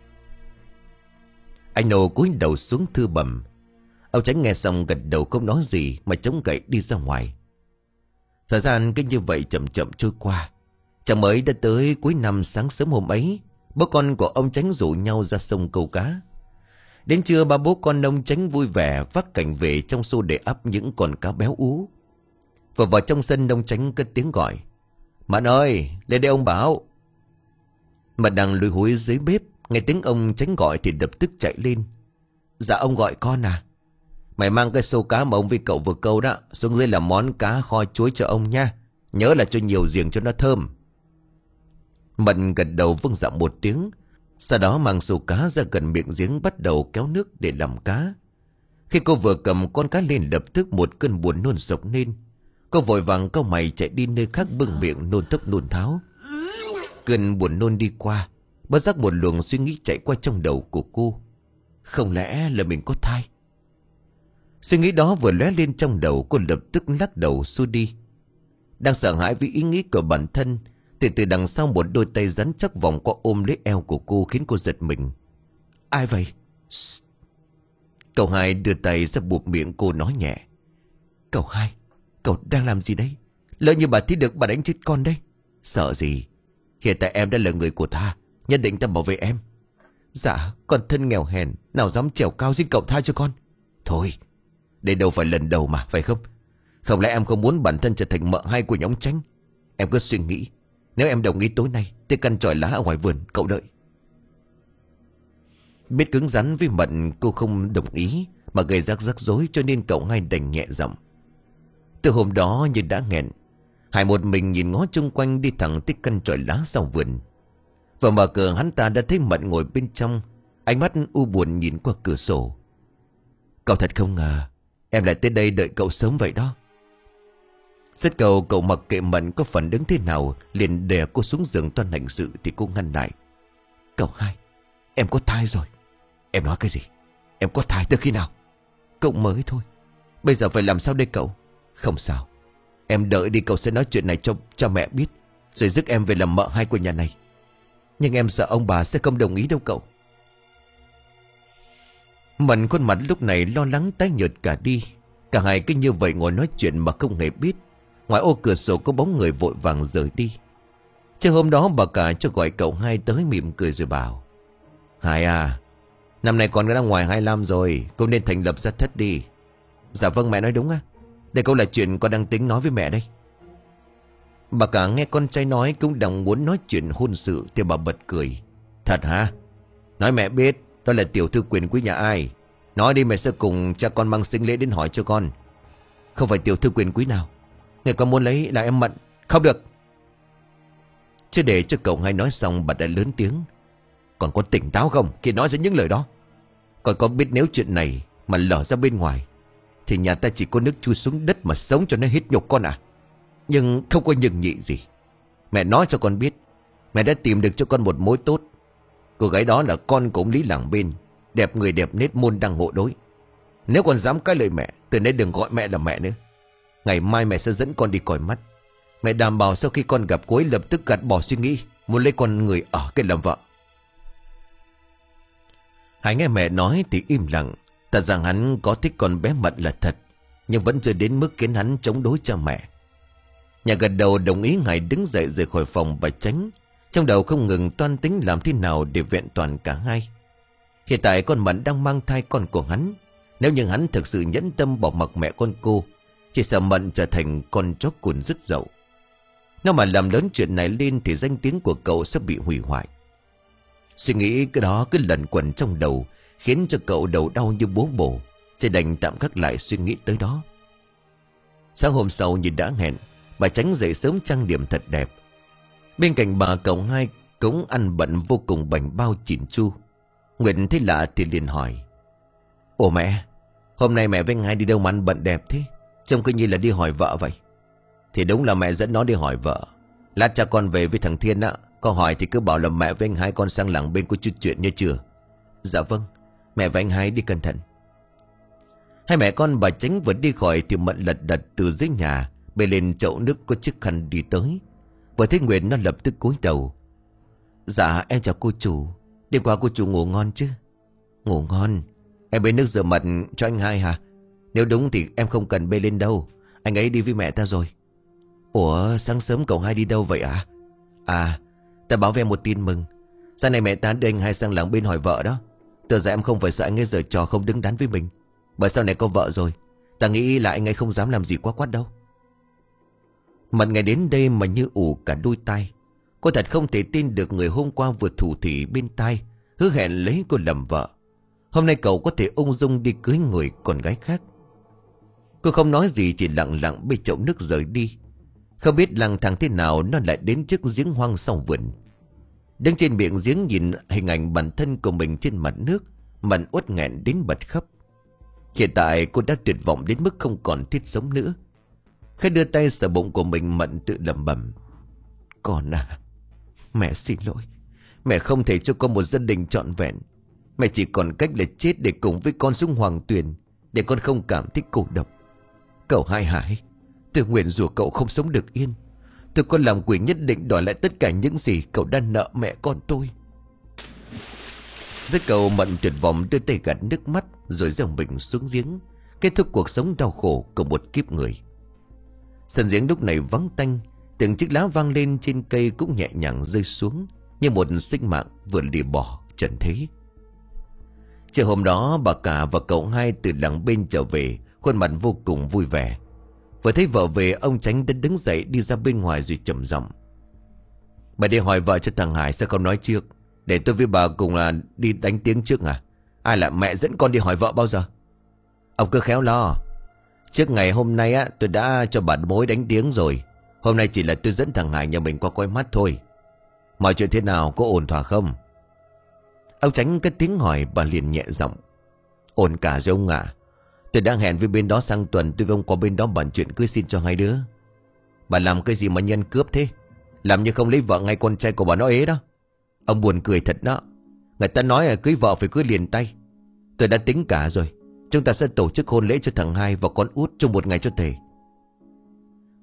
Anh Nô cúi đầu xuống thư bẩm. Ông Tránh nghe xong gật đầu không nói gì, mà chống gậy đi ra ngoài. Thời gian cứ như vậy chậm chậm trôi qua. Chẳng mới đã tới cuối năm. Sáng sớm hôm ấy, bố con của ông Tránh rủ nhau ra sông câu cá. Đến trưa ba bố con ông Tránh vui vẻ vác cảnh về trong xô để ấp những con cá béo ú. Vừa vào trong sân, ông Tránh cất tiếng gọi. Mận ơi, lên đây ông bảo. Mận đang lùi húi dưới bếp, nghe tiếng ông Tránh gọi thì lập tức chạy lên. Dạ ông gọi con à? Mày mang cái xô cá mà ông với cậu vừa câu đó xuống dưới làm món cá kho chuối cho ông nha. Nhớ là cho nhiều giềng cho nó thơm. Mận gật đầu vâng dạ một tiếng. Sau đó mang xô cá ra gần miệng giếng, bắt đầu kéo nước để làm cá. Khi cô vừa cầm con cá lên, lập tức một cơn buồn nôn sộc lên. Cô vội vàng cau mày chạy đi nơi khác, bưng miệng nôn thốc nôn tháo. Cơn buồn nôn đi qua, bất giác một luồng suy nghĩ chạy qua trong đầu của cô. Không lẽ là mình có thai? Suy nghĩ đó vừa lóe lên trong đầu, cô lập tức lắc đầu xua đi. Đang sợ hãi vì ý nghĩ của bản thân, thì từ đằng sau một đôi tay rắn chắc vòng qua ôm lấy eo của cô, khiến cô giật mình. Ai vậy? Shh. Cậu hai đưa tay ra buộc miệng cô nói nhẹ. Cậu hai, cậu đang làm gì đấy? Lỡ như bà thấy được bà đánh chết con đấy. Sợ gì? Hiện tại em đã là người của ta, nhất định ta bảo vệ em. Dạ, con thân nghèo hèn, nào dám trèo cao xin cậu tha cho con. Thôi, đây đâu phải lần đầu mà, phải không? Không lẽ em không muốn bản thân trở thành mợ hai của nhóm Tránh? Em cứ suy nghĩ, nếu em đồng ý tối nay thì căn chọi lá ở ngoài vườn, cậu đợi. Biết cứng rắn với Mận cô không đồng ý, mà gây rắc rắc rối, cho nên cậu hai đành nhẹ giọng. Từ hôm đó như đã nghẹn, Hải một mình nhìn ngó chung quanh, đi thẳng tới căn chọi lá sau vườn. Vừa mở cửa, hắn ta đã thấy Mận ngồi bên trong, ánh mắt u buồn nhìn qua cửa sổ. Cậu thật không ngờ em lại tới đây đợi cậu sớm vậy đó. Rất cầu cậu mặc kệ Mận có phản ứng thế nào, liền đè cô xuống giường toan hành sự, thì cô ngăn lại. Cậu hai, em có thai rồi. Em nói cái gì? Em có thai từ khi nào? Cậu mới thôi. Bây giờ phải làm sao đây cậu? Không sao, Em đợi đi, cậu sẽ nói chuyện này cho cho mẹ biết, rồi rước em về làm mợ hai của nhà này. Nhưng em sợ ông bà sẽ không đồng ý đâu cậu. Mận khuôn mặt lúc này lo lắng tái nhợt cả đi. Cả hai cứ như vậy ngồi nói chuyện mà không hề biết ngoài ô cửa sổ có bóng người vội vàng rời đi. Chứ hôm đó bà cả cho gọi cậu hai tới mỉm cười rồi bảo: Hải à, năm nay con đã ngoài hai mươi lăm rồi, cô nên thành lập gia thất đi. Dạ vâng, mẹ nói đúng á. Đây cũng là chuyện con đang tính nói với mẹ đây. Bà cả nghe con trai nói cũng đang muốn nói chuyện hôn sự thì bà bật cười: Thật hả? Nói mẹ biết đó là tiểu thư quyền quý nhà ai. Nói đi, mẹ sẽ cùng cha con mang sinh lễ đến hỏi cho con. Không phải tiểu thư quyền quý nào. Người con muốn lấy là em Mận. Không được. Chứ để cho cậu hai nói xong, bà đã lớn tiếng: Còn có tỉnh táo không khi nói ra những lời đó? Còn có biết nếu chuyện này mà lở ra bên ngoài thì nhà ta chỉ có nước chui xuống đất mà sống cho nó hết nhục con à? Nhưng không có nhường nhị gì. Mẹ nói cho con biết, mẹ đã tìm được cho con một mối tốt. Cô gái đó là con của ông Lý làng bên, đẹp người đẹp nết, môn đăng hộ đối. Nếu con dám cãi lời mẹ, từ nay đừng gọi mẹ là mẹ nữa. Ngày mai mẹ sẽ dẫn con đi coi mắt. Mẹ đảm bảo sau khi con gặp cô ấy lập tức gạt bỏ suy nghĩ muốn lấy con người ở cái làm vợ. Hải nghe mẹ nói thì im lặng. Thật rằng hắn có thích con bé Mận là thật, nhưng vẫn chưa đến mức khiến hắn chống đối cha mẹ. Nhà gật đầu đồng ý. Hải đứng dậy rời khỏi phòng bà Tránh, trong đầu không ngừng toan tính làm thế nào để vẹn toàn cả hai. Hiện tại con Mận đang mang thai con của hắn. Nếu như hắn thực sự nhẫn tâm bỏ mặc mẹ con cô, chỉ sợ Mận trở thành con chó cùn rứt dậu. Nếu mà làm lớn chuyện này lên thì danh tiếng của cậu sẽ bị hủy hoại. Suy nghĩ cái đó cứ lẩn quẩn trong đầu, khiến cho cậu đầu đau như búa bổ. Chỉ đành tạm gác lại suy nghĩ tới đó. Sáng hôm sau như đã hẹn, bà Tránh dậy sớm trang điểm thật đẹp. Bên cạnh bà cậu hai cũng ăn bận vô cùng bảnh bao chỉn chu. Nguyệt thấy lạ thì liền hỏi: Ủa mẹ, hôm nay mẹ với anh hai đi đâu mà ăn bận đẹp thế? Trông cứ như là đi hỏi vợ vậy. Thì đúng là mẹ dẫn nó đi hỏi vợ. Lát cha con về với thằng Thiên á, có hỏi thì cứ bảo là mẹ với anh hai con sang làng bên có chút chuyện nha chưa? Dạ vâng, mẹ và anh hai đi cẩn thận. Hai mẹ con bà Tránh vừa đi khỏi thì Mận lật đật từ dưới nhà bê lên chậu nước có chiếc khăn đi tới. Vừa thấy Nguyệt nó lập tức cúi đầu: Dạ em chào cô chủ. Đêm qua cô chủ ngủ ngon chứ? Ngủ ngon. Em bê nước rửa mặt cho anh hai hả? Nếu đúng thì em không cần bê lên đâu, anh ấy đi với mẹ ta rồi. Ủa, sáng sớm cậu hai đi đâu vậy ạ? À? à Ta báo về một tin mừng. Sáng nay mẹ ta đưa anh hai sang làng bên hỏi vợ đó. Từ giờ em không phải sợ anh ấy giở trò không đứng đắn với mình, bởi sau này có vợ rồi, ta nghĩ là anh ấy không dám làm gì quá quát đâu. Mận ngày đến đây mà như ủ cả đôi tai. Cô thật không thể tin được người hôm qua vừa thủ thỉ bên tai, hứa hẹn lấy cô làm vợ, hôm nay cậu có thể ung dung đi cưới người con gái khác. Cô không nói gì, chỉ lặng lặng bê chậu nước rời đi. Không biết lang thang thế nào nó lại đến trước giếng hoang sau vườn. Đứng trên miệng giếng nhìn hình ảnh bản thân của mình trên mặt nước, Mận uất nghẹn đến bật khóc. Hiện tại cô đã tuyệt vọng đến mức không còn thiết sống nữa. Khi đưa tay sờ bụng của mình, Mận tự lẩm bẩm: Con à, mẹ xin lỗi. Mẹ không thể cho con một gia đình trọn vẹn. Mẹ chỉ còn cách là chết để cùng với con xuống hoàng tuyền, để con không cảm thấy cô độc. Cậu Hai Hải, tôi nguyện rủa cậu không sống được yên. Tôi con làm quỷ nhất định đòi lại tất cả những gì cậu đã nợ mẹ con tôi. Rất cầu Mận tuyệt vọng đưa tay gạt nước mắt rồi gieo mình xuống giếng, kết thúc cuộc sống đau khổ của một kiếp người. Sân giếng lúc này vắng tanh, từng chiếc lá vang lên trên cây cũng nhẹ nhàng rơi xuống, như một sinh mạng vừa lìa bỏ trần thế. Chiều hôm đó bà cả và cậu hai từ làng bên trở về, khuôn mặt vô cùng vui vẻ. Vừa thấy vợ về, ông Tránh đã đứng dậy đi ra bên ngoài rồi trầm giọng: Bà đi hỏi vợ cho thằng Hải, sao không nói trước? Để tôi với bà cùng là đi đánh tiếng trước à? Ai là mẹ dẫn con đi hỏi vợ bao giờ? Ông cứ khéo lo. Trước ngày hôm nay á, tôi đã cho bà mối đánh tiếng rồi. Hôm nay chỉ là tôi dẫn thằng Hải nhà mình qua coi mắt thôi. Mọi chuyện thế nào, có ổn thỏa không? Ông Tránh cất tiếng hỏi, bà liền nhẹ giọng: Ổn cả rồi ông ạ. Tôi đang hẹn với bên đó sang tuần tôi với ông qua bên đó bàn chuyện cưới xin cho hai đứa. Bà làm cái gì mà nhân cướp thế? Làm như không lấy vợ ngay con trai của bà nó ế đó. Ông buồn cười thật đó. Người ta nói là cưới vợ phải cưới liền tay. Tôi đã tính cả rồi. Chúng ta sẽ tổ chức hôn lễ cho thằng hai và con út trong một ngày cho thề.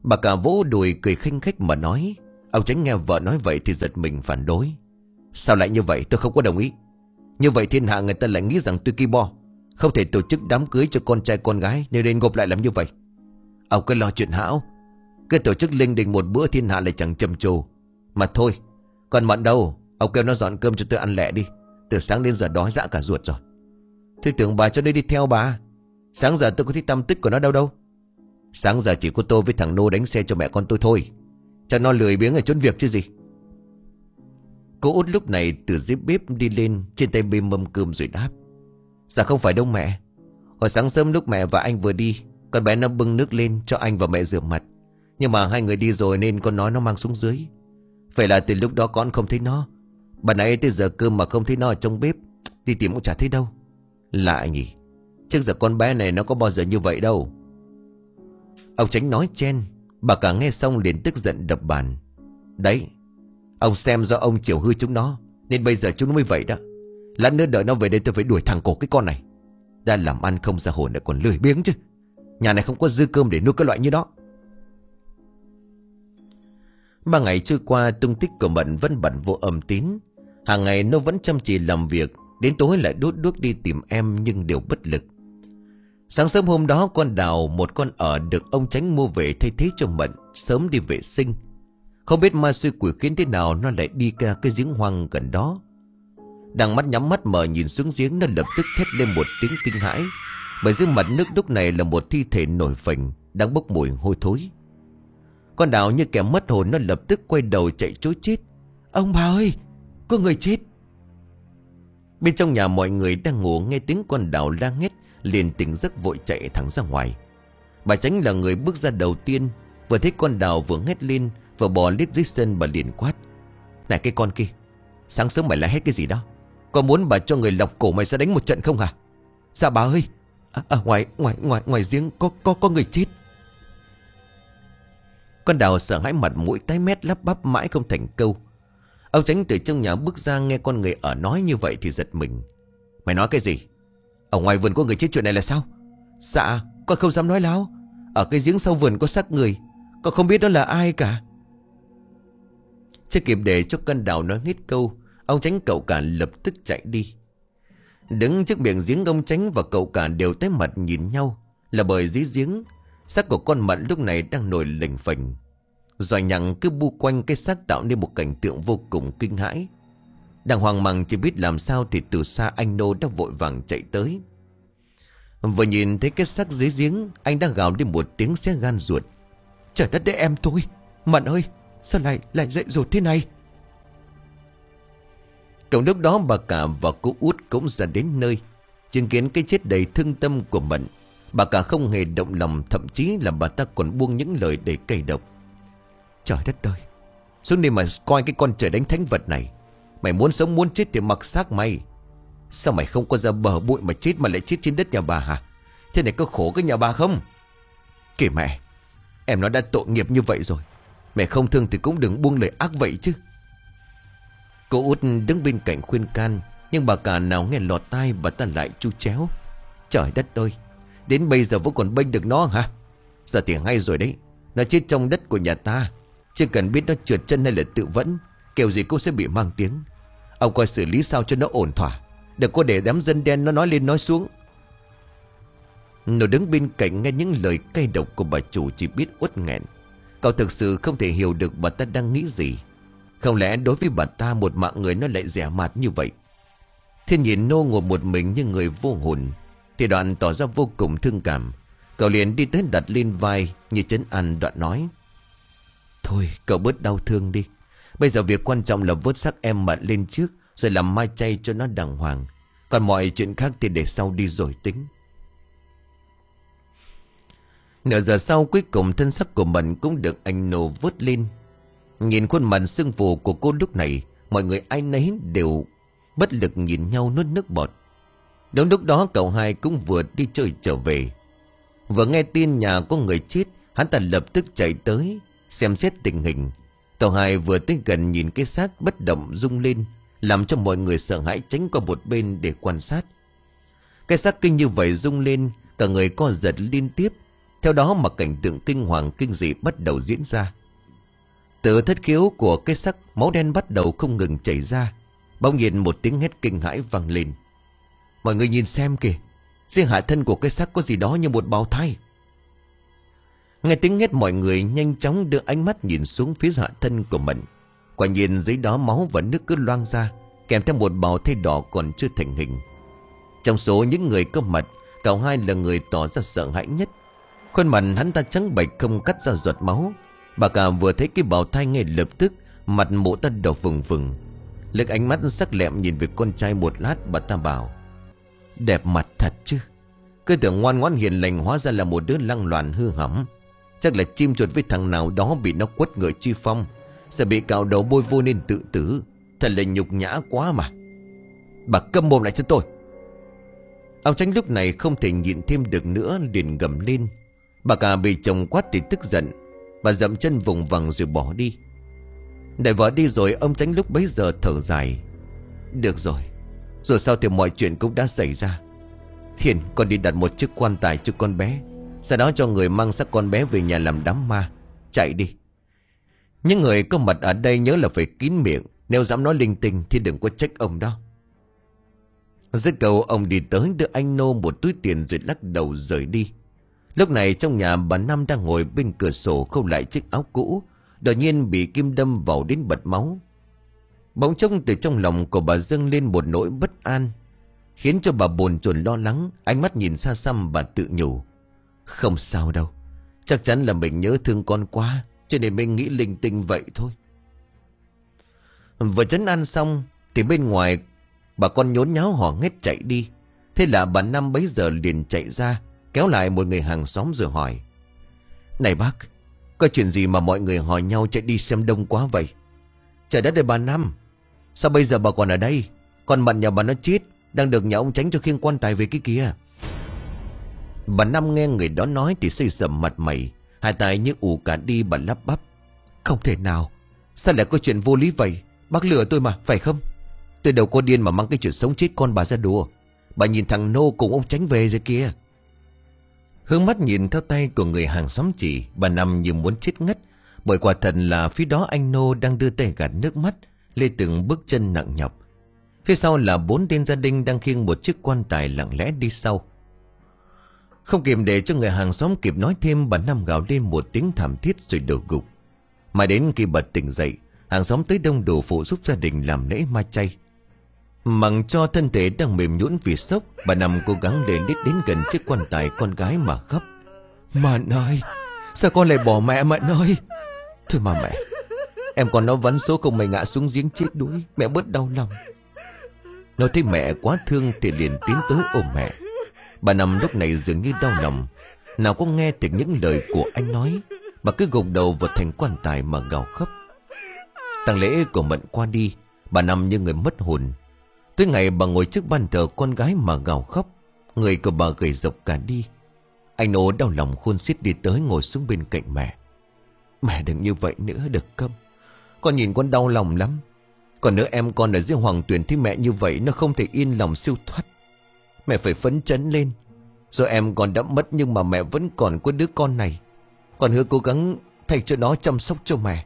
Bà cả vỗ đùi cười khinh khách mà nói. Ông Chánh nghe vợ nói vậy thì giật mình phản đối. Sao lại như vậy, tôi không có đồng ý. Như vậy thiên hạ người ta lại nghĩ rằng tôi ki bo, không thể tổ chức đám cưới cho con trai con gái, nên nên ngộp lại làm như vậy. Ông cứ lo chuyện hão, cứ tổ chức linh đình một bữa thiên hạ lại chẳng trầm trồ. Mà thôi, còn Mận đâu, ông kêu nó dọn cơm cho tôi ăn lẹ đi. Từ sáng đến giờ đói dã cả ruột rồi. Tôi tưởng bà cho đây đi theo bà. Sáng giờ tôi có thấy tăm tích của nó đâu đâu. Sáng giờ chỉ có tôi với thằng Nô đánh xe cho mẹ con tôi thôi. Chắc nó lười biếng ở chốn việc chứ gì. Cô Út lúc này từ dưới bếp đi lên, trên tay bê mâm cơm rồi đáp. Dạ không phải đâu mẹ. Hồi sáng sớm lúc mẹ và anh vừa đi, con bé nó bưng nước lên cho anh và mẹ rửa mặt. Nhưng mà hai người đi rồi nên con nói nó mang xuống dưới. Phải là từ lúc đó con không thấy nó. Bà nãy tới giờ cơm mà không thấy nó ở trong bếp, đi tìm cũng chả thấy đâu. Lạ nhỉ. Trước giờ con bé này nó có bao giờ như vậy đâu. Ông Chánh nói chen. Bà cả nghe xong liền tức giận đập bàn. Đấy, ông xem do ông chiều hư chúng nó, nên bây giờ chúng nó mới vậy đó. Lát nữa đợi nó về đây tôi phải đuổi thẳng cổ cái con này. Đã làm ăn không ra hồn lại còn lười biếng chứ. Nhà này không có dư cơm để nuôi cái loại như đó. Ba ngày trôi qua, tung tích của Mận vẫn bận vô âm tín. Hàng ngày nó vẫn chăm chỉ làm việc, đến tối lại đốt đuốc đi tìm em nhưng đều bất lực. Sáng sớm hôm đó, con Đào, một con ở được ông Chánh mua về thay thế cho Mận, sớm đi vệ sinh. Không biết ma xui quỷ khiến thế nào nó lại đi ra cái giếng hoang gần đó. Đang mắt nhắm mắt mở nhìn xuống giếng, nó lập tức thét lên một tiếng kinh hãi. Bởi dưới mặt nước lúc này là một thi thể nổi phình, đang bốc mùi hôi thối. Con Đào như kẻ mất hồn, nó lập tức quay đầu chạy trối chết. Ông bà ơi, có người chết. Bên trong nhà mọi người đang ngủ nghe tiếng con Đào la hét, liền tỉnh giấc vội chạy thẳng ra ngoài. Bà Chánh là người bước ra đầu tiên, vừa thấy con Đào vừa hét lên, vừa bò lít dưới sân. Bà liền quát. Này cái con kia, sáng sớm mày la hét cái gì đó? Có muốn bà cho người lọc cổ mày ra đánh một trận không hả? Dạ bà ơi, à, à, ngoài ngoài ngoài ngoài giếng có có có người chết. Con Đào sợ hãi mặt mũi tái mét, lắp bắp mãi không thành câu. Ông Chánh từ trong nhà bước ra, nghe con người ở nói như vậy thì giật mình. Mày nói cái gì? Ở ngoài vườn có người chết, chuyện này là sao? Dạ con không dám nói láo. Ở cái giếng sau vườn có xác người, con không biết đó là ai cả. Chưa kịp để cho con Đào nói hết câu, ông Chánh cậu cả lập tức chạy đi. Đứng trước miệng giếng, ông Chánh và cậu cả đều tái mặt nhìn nhau. Là bởi dưới giếng, xác của con Mận lúc này đang nổi lềnh phềnh. Giòi nhặng cứ bu quanh cái xác tạo nên một cảnh tượng vô cùng kinh hãi. Đang hoang mang chỉ biết làm sao thì từ xa anh Nô đã vội vàng chạy tới. Vừa nhìn thấy cái xác dưới giếng, anh đã gào lên một tiếng xé gan ruột. Trời đất đấy em tôi, Mận ơi, sao lại lại dậy ruột thế này? Cộng lúc đó bà cả và cô Út cũng ra đến nơi, chứng kiến cái chết đầy thương tâm của Mận. Bà cả không hề động lòng, thậm chí là bà ta còn buông những lời đầy cay độc. Trời đất ơi, xuống đây mà coi cái con trời đánh thánh vật này. Mày muốn sống muốn chết thì mặc xác mày. Sao mày không có ra bờ bụi mà chết mà lại chết trên đất nhà bà hả? Thế này có khổ cái nhà bà không? Kìa mẹ, em nó đã tội nghiệp như vậy rồi, mẹ không thương thì cũng đừng buông lời ác vậy chứ. Cô Út đứng bên cạnh khuyên can, nhưng bà cả nào nghe lọt tai, bà ta lại chu chéo. Trời đất ơi, đến bây giờ vẫn còn bênh được nó hả? Giờ thì hay rồi đấy, nó chết trong đất của nhà ta. Chưa cần biết nó trượt chân hay là tự vẫn, kiểu gì cũng sẽ bị mang tiếng. Ông coi xử lý sao cho nó ổn thỏa, đừng có để đám dân đen nó nói lên nói xuống. Nó đứng bên cạnh nghe những lời cay độc của bà chủ chỉ biết uất nghẹn. Cậu thực sự không thể hiểu được bà ta đang nghĩ gì. Không lẽ đối với bà ta một mạng người nó lại dè mạt như vậy? Thiên nhìn Nô ngồi một mình như người vô hồn, thì Đoạn tỏ ra vô cùng thương cảm. Cậu liền đi tới đặt lên vai như trấn an Đoạn nói. Thôi cậu bớt đau thương đi. Bây giờ việc quan trọng là vớt xác em Mận lên trước, rồi làm mai chay cho nó đàng hoàng. Còn mọi chuyện khác thì để sau đi rồi tính. Nửa giờ sau, cuối cùng thân xác của Mận cũng được anh Nô vớt lên. Nhìn khuôn mặt sưng phù của cô lúc này, mọi người ai nấy đều bất lực nhìn nhau nuốt nước bọt. Đúng lúc đó cậu hai cũng vừa đi chơi trở về. Vừa nghe tin nhà có người chết, hắn ta lập tức chạy tới xem xét tình hình. Cậu hai vừa tới gần nhìn cái xác bất động rung lên, làm cho mọi người sợ hãi tránh qua một bên để quan sát. Cái xác kinh như vậy rung lên, cả người co giật liên tiếp. Theo đó mà cảnh tượng kinh hoàng kinh dị bắt đầu diễn ra. Từ thất khiếu của cái xác, máu đen bắt đầu không ngừng chảy ra. Bỗng nhiên một tiếng hét kinh hãi vang lên. Mọi người nhìn xem kìa, riêng hạ thân của cái xác có gì đó như một bào thai. Nghe tiếng hét, mọi người nhanh chóng đưa ánh mắt nhìn xuống phía hạ thân của Mận. Quả nhiên dưới đó máu và nước cứ loang ra, kèm theo một bào thai đỏ còn chưa thành hình. Trong số những người có mặt, cậu hai là người tỏ ra sợ hãi nhất. Khuôn mặt hắn ta trắng bệch không cắt ra giọt máu. Bà cả vừa thấy cái bào thai ngay lập tức mặt mụ ta đỏ vừng vừng. Lực ánh mắt sắc lẹm nhìn về con trai một lát, bà ta bảo: Đẹp mặt thật chứ. Cứ tưởng ngoan ngoãn hiền lành, hóa ra là một đứa lăng loàn hư hỏng. Chắc là chim chuột với thằng nào đó bị nó quất ngựa truy phong, sẽ bị cạo đầu bôi vôi nên tự tử. Thật là nhục nhã quá mà. Bà câm mồm lại cho tôi. Ông Tránh lúc này không thể nhịn thêm được nữa, liền gầm lên. Bà cả bị chồng quát thì tức giận. Bà dậm chân vùng vằng rồi bỏ đi. Đại vợ đi rồi, ông Tránh lúc bấy giờ thở dài. Được rồi, rồi sao thì mọi chuyện cũng đã xảy ra. Thiền, con đi đặt một chiếc quan tài cho con bé, sau đó cho người mang xác con bé về nhà làm đám ma. Chạy đi. Những người có mặt ở đây nhớ là phải kín miệng. Nếu dám nói linh tinh thì đừng có trách ông đó. Dứt câu, ông đi tới đưa anh Nô một túi tiền rồi lắc đầu rời đi. Lúc này trong nhà, bà Năm đang ngồi bên cửa sổ khâu lại chiếc áo cũ, đột nhiên bị kim đâm vào đến bật máu. Bỗng chốc từ trong lòng của bà dâng lên một nỗi bất an, khiến cho bà bồn chồn lo lắng. Ánh mắt nhìn xa xăm, bà tự nhủ: Không sao đâu, chắc chắn là mình nhớ thương con quá, cho nên mình nghĩ linh tinh vậy thôi. Vừa trấn an xong thì bên ngoài bà con nhốn nháo hò hét chạy đi. Thế là bà Năm bấy giờ liền chạy ra, kéo lại một người hàng xóm rồi hỏi: Này bác, có chuyện gì mà mọi người hỏi nhau chạy đi xem đông quá vậy? Trời đất ơi bà Năm, sao bây giờ bà còn ở đây? Con Mận nhà bà nó chết, đang được nhà ông Tránh cho khiêng quan tài về cái kia. Bà Năm nghe người đó nói thì xây sầm mặt mày, hai tay như ù cả đi. Bà lắp bắp: Không thể nào, sao lại có chuyện vô lý vậy? Bác lừa tôi mà, phải không? Tôi đâu có điên mà mang cái chuyện sống chết con bà ra đùa. Bà nhìn thằng Nô cùng ông Tránh về rồi kia. Hướng mắt nhìn theo tay của người hàng xóm chỉ, bà Năm như muốn chết ngất. Bởi quả thật là phía đó anh Nô đang đưa tay gạt nước mắt, lê từng bước chân nặng nhọc. Phía sau là bốn tên gia đình đang khiêng một chiếc quan tài lặng lẽ đi sau. Không kịp để cho người hàng xóm kịp nói thêm, bà Năm gào lên một tiếng thảm thiết rồi đổ gục. Mà đến khi bà tỉnh dậy, hàng xóm tới đông đủ phụ giúp gia đình làm lễ ma chay. Mặc cho thân thể đang mềm nhũn vì sốc, bà Năm cố gắng để đít đến gần chiếc quan tài con gái mà khóc: Mận ơi, sao con lại bỏ mẹ Mận ơi? Thôi mà mẹ, em còn nó vấn số không mày ngã xuống giếng chết đuối, mẹ bớt đau lòng. Nói thấy mẹ quá thương thì liền tiến tới ôm mẹ. Bà Năm lúc này dường như đau lòng, nào có nghe được những lời của anh nói. Bà cứ gục đầu vào thành quan tài mà gào khóc. Tang lễ của Mận qua đi, bà Năm như người mất hồn. Tới ngày bà ngồi trước ban thờ con gái mà gào khóc, người của bà gầy rộc cả đi. Anh Nô đau lòng khôn xiết đi tới ngồi xuống bên cạnh mẹ. Mẹ đừng như vậy nữa được không? Con nhìn con đau lòng lắm. Còn nữa em con ở dưới Hoàng Tuyền thấy mẹ như vậy, nó không thể yên lòng siêu thoát. Mẹ phải phấn chấn lên. Rồi em còn đã mất nhưng mà mẹ vẫn còn có đứa con này. Con hứa cố gắng thay cho nó chăm sóc cho mẹ.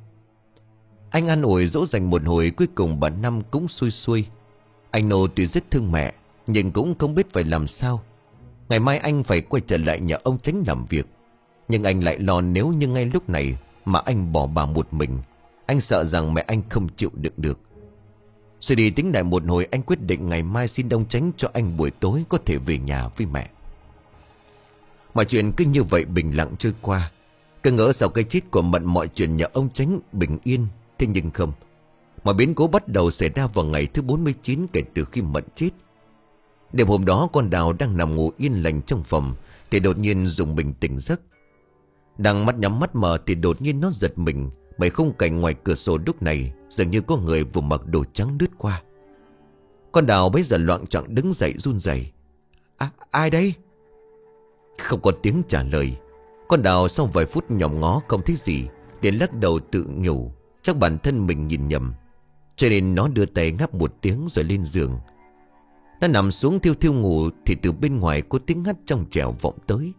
Anh an ủi dỗ dành một hồi, cuối cùng bà Năm cũng xuôi xuôi. Anh Nô tuy rất thương mẹ nhưng cũng không biết phải làm sao. Ngày mai anh phải quay trở lại nhà ông Tránh làm việc. Nhưng anh lại lo nếu như ngay lúc này mà anh bỏ bà một mình, anh sợ rằng mẹ anh không chịu đựng được. Rồi đi tính lại một hồi, anh quyết định ngày mai xin ông Tránh cho anh buổi tối có thể về nhà với mẹ. Mọi chuyện cứ như vậy bình lặng trôi qua. Cứ ngỡ sau cái chết của Mận mọi chuyện nhà ông Tránh bình yên. Thế nhưng không. Mọi biến cố bắt đầu xảy ra vào ngày thứ bốn mươi chín kể từ khi Mận chết. Đêm hôm đó, con Đào đang nằm ngủ yên lành trong phòng thì đột nhiên rùng mình tỉnh giấc. Đang mắt nhắm mắt mở thì đột nhiên nó giật mình, bởi khung cảnh ngoài cửa sổ lúc này dường như có người vừa mặc đồ trắng lướt qua. Con Đào bấy giờ loạng choạng đứng dậy run rẩy. À, ai đây? Không có tiếng trả lời. Con Đào sau vài phút nhòm ngó không thấy gì, để lắc đầu tự nhủ chắc bản thân mình nhìn nhầm, cho nên nó đưa tay ngáp một tiếng rồi lên giường. Nó nằm xuống thiêu thiêu ngủ thì từ bên ngoài có tiếng hắt trong trẻo vọng tới.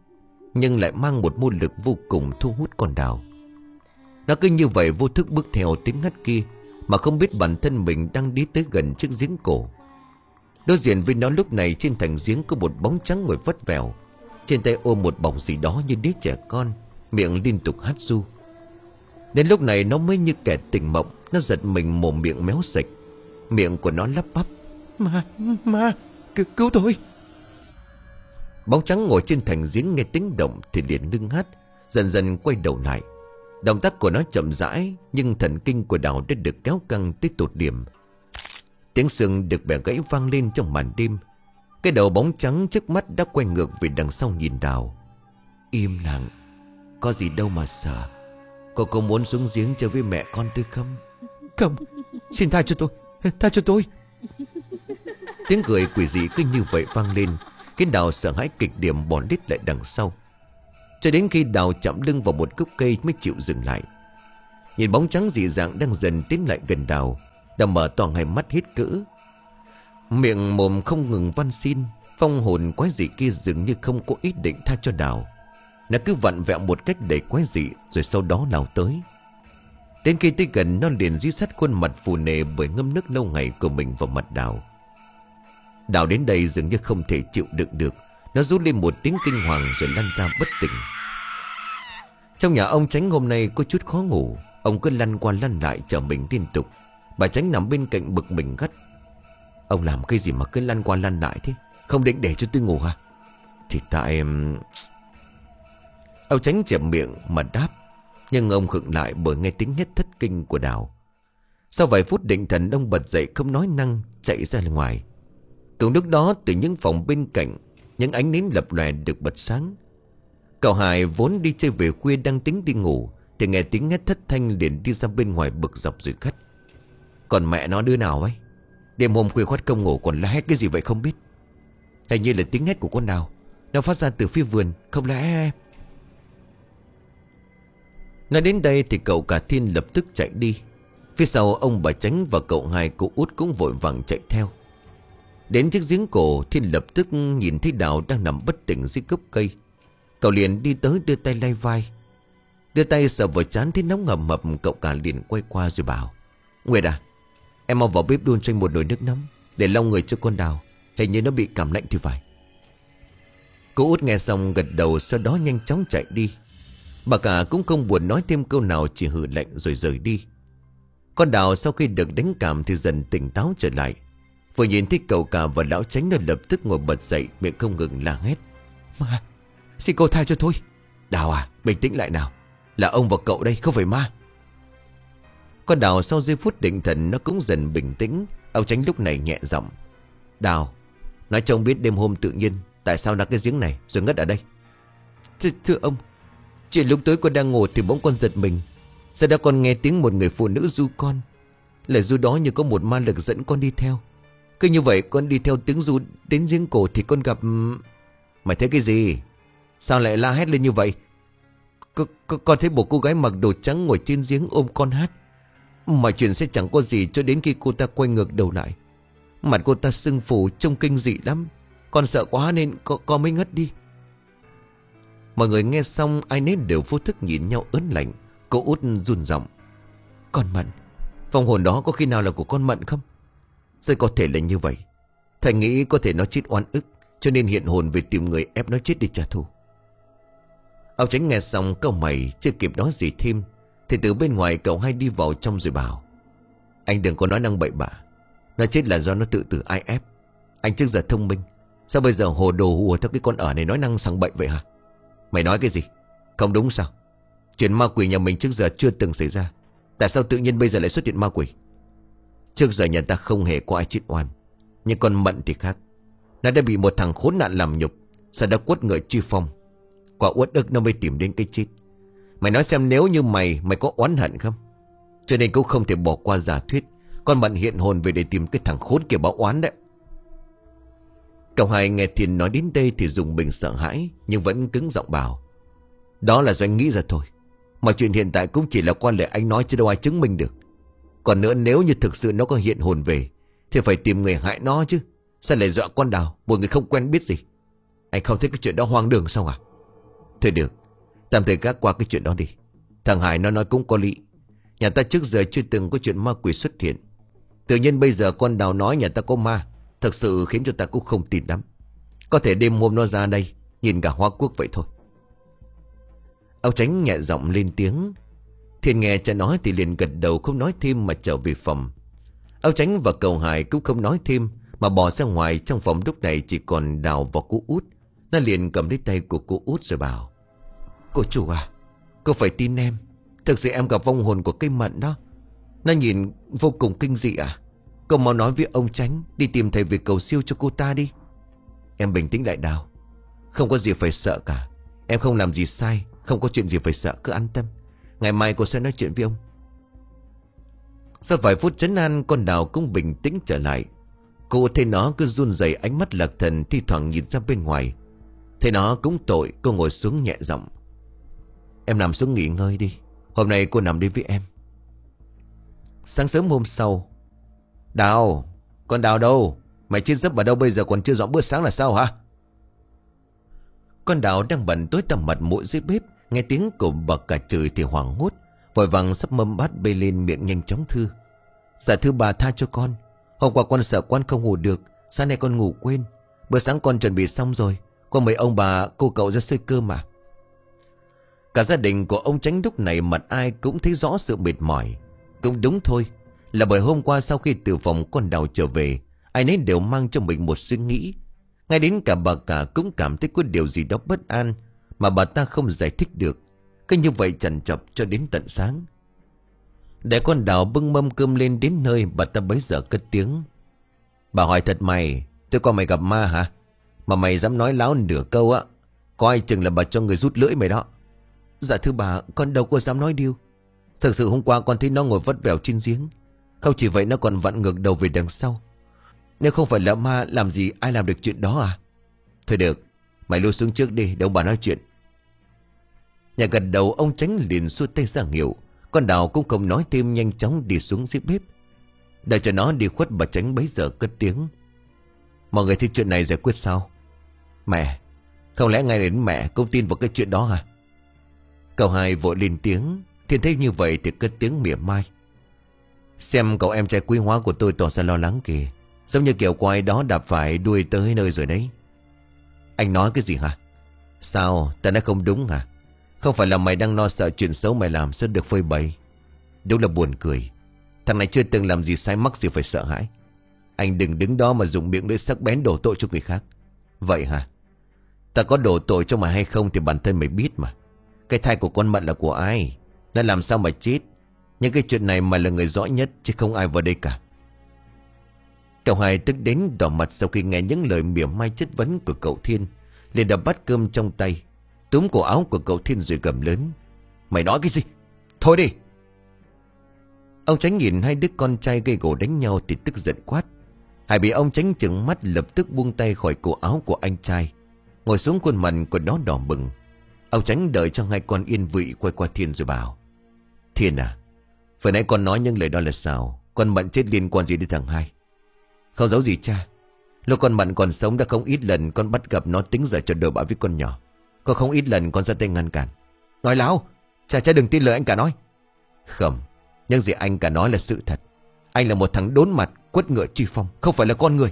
nhưng lại mang một môn lực vô cùng thu hút con Đào. Nó cứ như vậy vô thức bước theo tiếng hắt kia, mà không biết bản thân mình đang đi tới gần chiếc giếng cổ. Đối diện với nó lúc này, trên thành giếng có một bóng trắng ngồi vắt vẻo, trên tay ôm một bọc gì đó như đứa trẻ con, miệng liên tục hát ru. Đến lúc này nó mới như kẻ tỉnh mộng. Nó giật mình mồm miệng méo sạch, miệng của nó lắp bắp: Ma, ma, cứu, cứu tôi. Bóng trắng ngồi trên thành giếng nghe tiếng động thì liền ngưng hát, dần dần quay đầu lại. Động tác của nó chậm rãi, nhưng thần kinh của Đào đã được kéo căng tới tột điểm. Tiếng xương được bẻ gãy vang lên trong màn đêm. Cái đầu bóng trắng trước mắt đã quay ngược về đằng sau nhìn Đào. Im lặng, có gì đâu mà sợ. Cô có muốn xuống giếng chơi với mẹ con tôi không? Không, xin tha cho tôi, tha cho tôi. Tiếng cười quỷ dị cứ như vậy vang lên, khiến Đào sợ hãi kịch điểm bỏ lết lại đằng sau. Cho đến khi Đào chạm lưng vào một gốc cây mới chịu dừng lại. Nhìn bóng trắng dị dạng đang dần tiến lại gần Đào, Đào mở to hai mắt hít cỡ, miệng mồm không ngừng van xin. Phong hồn quái dị kia dường như không có ý định tha cho Đào. Nó cứ vặn vẹo một cách đầy quái dị, rồi sau đó lao tới. Đến khi tới gần, nó liền dí sát khuôn mặt phù nề bởi ngâm nước lâu ngày của mình vào mặt Đào. Đào đến đây dường như không thể chịu đựng được, nó rú lên một tiếng kinh hoàng rồi lăn ra bất tỉnh. Trong nhà ông Chánh hôm nay có chút khó ngủ. Ông cứ lăn qua lăn lại trở mình liên tục. Bà Chánh nằm bên cạnh bực mình gắt: Ông làm cái gì mà cứ lăn qua lăn lại thế? Không định để cho tôi ngủ hả? Thì tại... Ông Chánh chẹp miệng mà đáp, nhưng ông khựng lại bởi nghe tiếng hét thất kinh của Đào. Sau vài phút định thần, ông bật dậy không nói năng, chạy ra ngoài. Cùng lúc đó, từ những phòng bên cạnh, những ánh nến lập lòe được bật sáng. Cậu Hải vốn đi chơi về khuya đang tính đi ngủ, thì nghe tiếng hét thất thanh liền đi ra bên ngoài bực dọc rồi gắt: Còn mẹ nó đứa nào ấy, đêm hôm khuya khoắt không ngủ còn la hét cái gì vậy không biết. Hình như là tiếng hét của con nào, nó phát ra từ phía vườn, không lẽ... Nói đến đây thì cậu cả Thiên lập tức chạy đi. Phía sau ông bà Chánh và cậu hai cô út cũng vội vàng chạy theo. Đến chiếc giếng cổ, Thiên lập tức nhìn thấy Đào đang nằm bất tỉnh dưới gốc cây. Cậu liền đi tới đưa tay lay vai. Đưa tay sờ vào trán thấy nóng hầm hập, cậu cả liền quay qua rồi bảo: Nguyệt à, em mau vào bếp đun cho anh một nồi nước nóng để lau người cho con Đào, hình như nó bị cảm lạnh thì phải. Cô út nghe xong gật đầu, sau đó nhanh chóng chạy đi. Bà cả cũng không buồn nói thêm câu nào, chỉ hừ lạnh rồi rời đi. Con Đào sau khi được đánh cảm thì dần tỉnh táo trở lại. Vừa nhìn thấy cậu cả và lão Chánh, nó lập tức ngồi bật dậy, miệng không ngừng la hét: Ma, xin cô tha cho tôi. Đào à, bình tĩnh lại nào, là ông và cậu đây, không phải ma. Con Đào sau giây phút định thần nó cũng dần bình tĩnh. Ông Chánh lúc này nhẹ giọng: Đào, nói cho ông biết đêm hôm tự nhiên tại sao đặt cái giếng này rồi ngất ở đây. Th Thưa ông, chuyện lúc tối con đang ngủ thì bỗng con giật mình. Sau đó con nghe tiếng một người phụ nữ ru con. Lời ru đó như có một ma lực dẫn con đi theo. Cứ như vậy con đi theo tiếng ru đến giếng cổ thì con gặp... Mày thấy cái gì? Sao lại la hét lên như vậy? C -c Con thấy một cô gái mặc đồ trắng ngồi trên giếng ôm con hát. Mọi chuyện sẽ chẳng có gì cho đến khi cô ta quay ngược đầu lại. Mặt cô ta sưng phù trông kinh dị lắm. Con sợ quá nên con, con mới ngất đi. Mọi người nghe xong ai nấy đều vô thức nhìn nhau ớn lạnh. Cô út run giọng: Con Mận, vong hồn đó có khi nào là của con Mận không? Sao có thể là như vậy? Thầy nghĩ có thể nó chết oan ức, cho nên hiện hồn về tìm người ép nó chết để trả thù. Ông Chánh nghe xong cau mày, chưa kịp nói gì thêm thì từ bên ngoài cậu hai đi vào trong rồi bảo: Anh đừng có nói năng bậy bạ. Nó chết là do nó tự tử ai ép. Anh trước giờ thông minh, sao bây giờ hồ đồ hùa theo cái con ở này nói năng sằng bậy vậy hả? Mày nói cái gì? Không đúng sao? Chuyện ma quỷ nhà mình trước giờ chưa từng xảy ra. Tại sao tự nhiên bây giờ lại xuất hiện ma quỷ? Trước giờ nhà ta không hề có ai chết oan. Nhưng con Mận thì khác. Nó đã bị một thằng khốn nạn làm nhục, sau đó quất người truy phong. Quả uất ức nó mới tìm đến cái chết. Mày nói xem, nếu như mày Mày có oán hận không? Cho nên cũng không thể bỏ qua giả thuyết con Mận hiện hồn về để tìm cái thằng khốn kia báo oán đấy. Cậu hai nghe Thiên nói đến đây thì dùng mình sợ hãi, nhưng vẫn cứng giọng bảo: Đó là do anh nghĩ ra thôi. Mọi chuyện hiện tại cũng chỉ là qua lời anh nói chứ đâu ai chứng minh được. Còn nữa, nếu như thực sự nó có hiện hồn về thì phải tìm người hại nó chứ. Sao lại dọa con Đào, một người không quen biết gì? Anh không thấy cái chuyện đó hoang đường sao à? Thôi được, tạm thời gác qua cái chuyện đó đi. Thằng Hải nó nói cũng có lý. Nhà ta trước giờ chưa từng có chuyện ma quỷ xuất hiện. Tự nhiên bây giờ con Đào nói nhà ta có ma, thật sự khiến cho ta cũng không tin lắm. Có thể đêm hôm nó ra đây nhìn cả Hoa Quốc vậy thôi. Ông Tránh nhẹ giọng lên tiếng. Thiên nghe cha nói thì liền gật đầu không nói thêm mà trở về phòng. Ông Tránh và cậu Hải cũng không nói thêm mà bỏ ra ngoài. Trong phòng lúc này chỉ còn Đào và cô Út. Nó liền cầm lấy tay của cô Út rồi bảo: Cô chủ à, cô phải tin em. Thực sự em gặp vong hồn của cây mận đó. Nó nhìn vô cùng kinh dị à. Cô mau nói với ông Tránh đi tìm thầy về cầu siêu cho cô ta đi. Em bình tĩnh lại Đào. Không có gì phải sợ cả. Em không làm gì sai, không có chuyện gì phải sợ, cứ an tâm. Ngày mai cô sẽ nói chuyện với ông. Sau vài phút trấn an, con Đào cũng bình tĩnh trở lại. Cô thấy nó cứ run rẩy, ánh mắt lạc thần, thi thoảng nhìn ra bên ngoài. Thấy nó cũng tội, cô ngồi xuống nhẹ giọng: Em nằm xuống nghỉ ngơi đi. Hôm nay cô nằm đi với em. Sáng sớm hôm sau: Đào, con Đào đâu? Mày chết giấc ở đâu bây giờ còn chưa dọn bữa sáng là sao hả? Con Đào đang bận tối tăm mặt mũi dưới bếp, nghe tiếng của bà cả chửi thì hoảng hốt, vội vàng sắp mâm bát bê lên miệng nhanh chóng thưa: Dạ thưa bà, tha cho con. Hôm qua con sợ con không ngủ được, sáng nay con ngủ quên. Bữa sáng con chuẩn bị xong rồi, con mời ông bà cô cậu ra xơi cơm mà. Cả gia đình của ông Tránh lúc này mặt ai cũng thấy rõ sự mệt mỏi. Cũng đúng thôi, là bởi hôm qua sau khi từ phòng con Đào trở về, ai nấy đều mang cho mình một suy nghĩ. Ngay đến cả bà cả cũng cảm thấy có điều gì đó bất an mà bà ta không giải thích được. Cứ như vậy chằn chọc cho đến tận sáng. Để con Đào bưng mâm cơm lên đến nơi, bà ta bấy giờ cất tiếng: Bà hỏi thật mày, tôi coi mày gặp ma hả? Mà mày dám nói láo nửa câu á, coi chừng là bà cho người rút lưỡi mày đó. Dạ thưa bà, con đâu có dám nói điêu. Thực sự hôm qua con thấy nó ngồi vắt vẻo trên giếng. Không chỉ vậy, nó còn vặn ngược đầu về đằng sau. Nếu không phải là ma, làm gì ai làm được chuyện đó à? Thôi được, mày lui xuống trước đi, để ông bà nói chuyện. Nhà gật đầu, ông Tránh liền xua tay ra hiệu. Con Đào cũng không nói thêm, nhanh chóng đi xuống dưới bếp. Đợi cho nó đi khuất, bà Tránh bấy giờ cất tiếng: Mọi người thấy chuyện này giải quyết sao? Mẹ, không lẽ ngay đến mẹ cũng tin vào cái chuyện đó à? Cậu Hai vội lên tiếng. Thiên thấy như vậy thì cất tiếng mỉa mai: Xem cậu em trai quý hóa của tôi tỏ ra lo lắng kìa, giống như kiểu quái đó đạp phải đuôi tới nơi rồi đấy. Anh nói cái gì hả? Sao, ta nói không đúng hả? Không phải là mày đang lo sợ chuyện xấu mày làm sẽ được phơi bày? Đúng là buồn cười. Thằng này chưa từng làm gì sai, mắc gì phải sợ hãi. Anh đừng đứng đó mà dùng miệng lưỡi sắc bén đổ tội cho người khác. Vậy hả? Ta có đổ tội cho mày hay không thì bản thân mày biết mà. Cái thai của con Mận là của ai? Nó làm sao mà chết? Nhưng cái chuyện này mày là người rõ nhất, chứ không ai vào đây cả. Cậu Hai tức đến đỏ mặt sau khi nghe những lời mỉa mai chất vấn của cậu Thiên, liền đập bát cơm trong tay, túm cổ áo của cậu Thiên rồi gầm lớn: Mày nói cái gì? Thôi đi! Ông Tránh nhìn hai đứa con trai gây gổ đánh nhau thì tức giận quát. Hải bị ông Tránh trừng mắt, lập tức buông tay khỏi cổ áo của anh trai, ngồi xuống, khuôn mặt của nó đỏ bừng. Ông Tránh đợi cho hai con yên vị, quay qua Thiên rồi bảo: Thiên à, vừa nãy con nói những lời đó là sao? Con Mận chết liên quan gì đến thằng Hai? Không giấu gì cha, lúc con Mận còn sống đã không ít lần con bắt gặp nó tính giờ cho đỡ bạ với con nhỏ. Có không ít lần con ra tay ngăn cản. Nói láo, cha cha đừng tin lời anh cả nói. Không, những gì anh cả nói là sự thật. Anh là một thằng đốn mặt, quất ngựa truy phong, không phải là con người.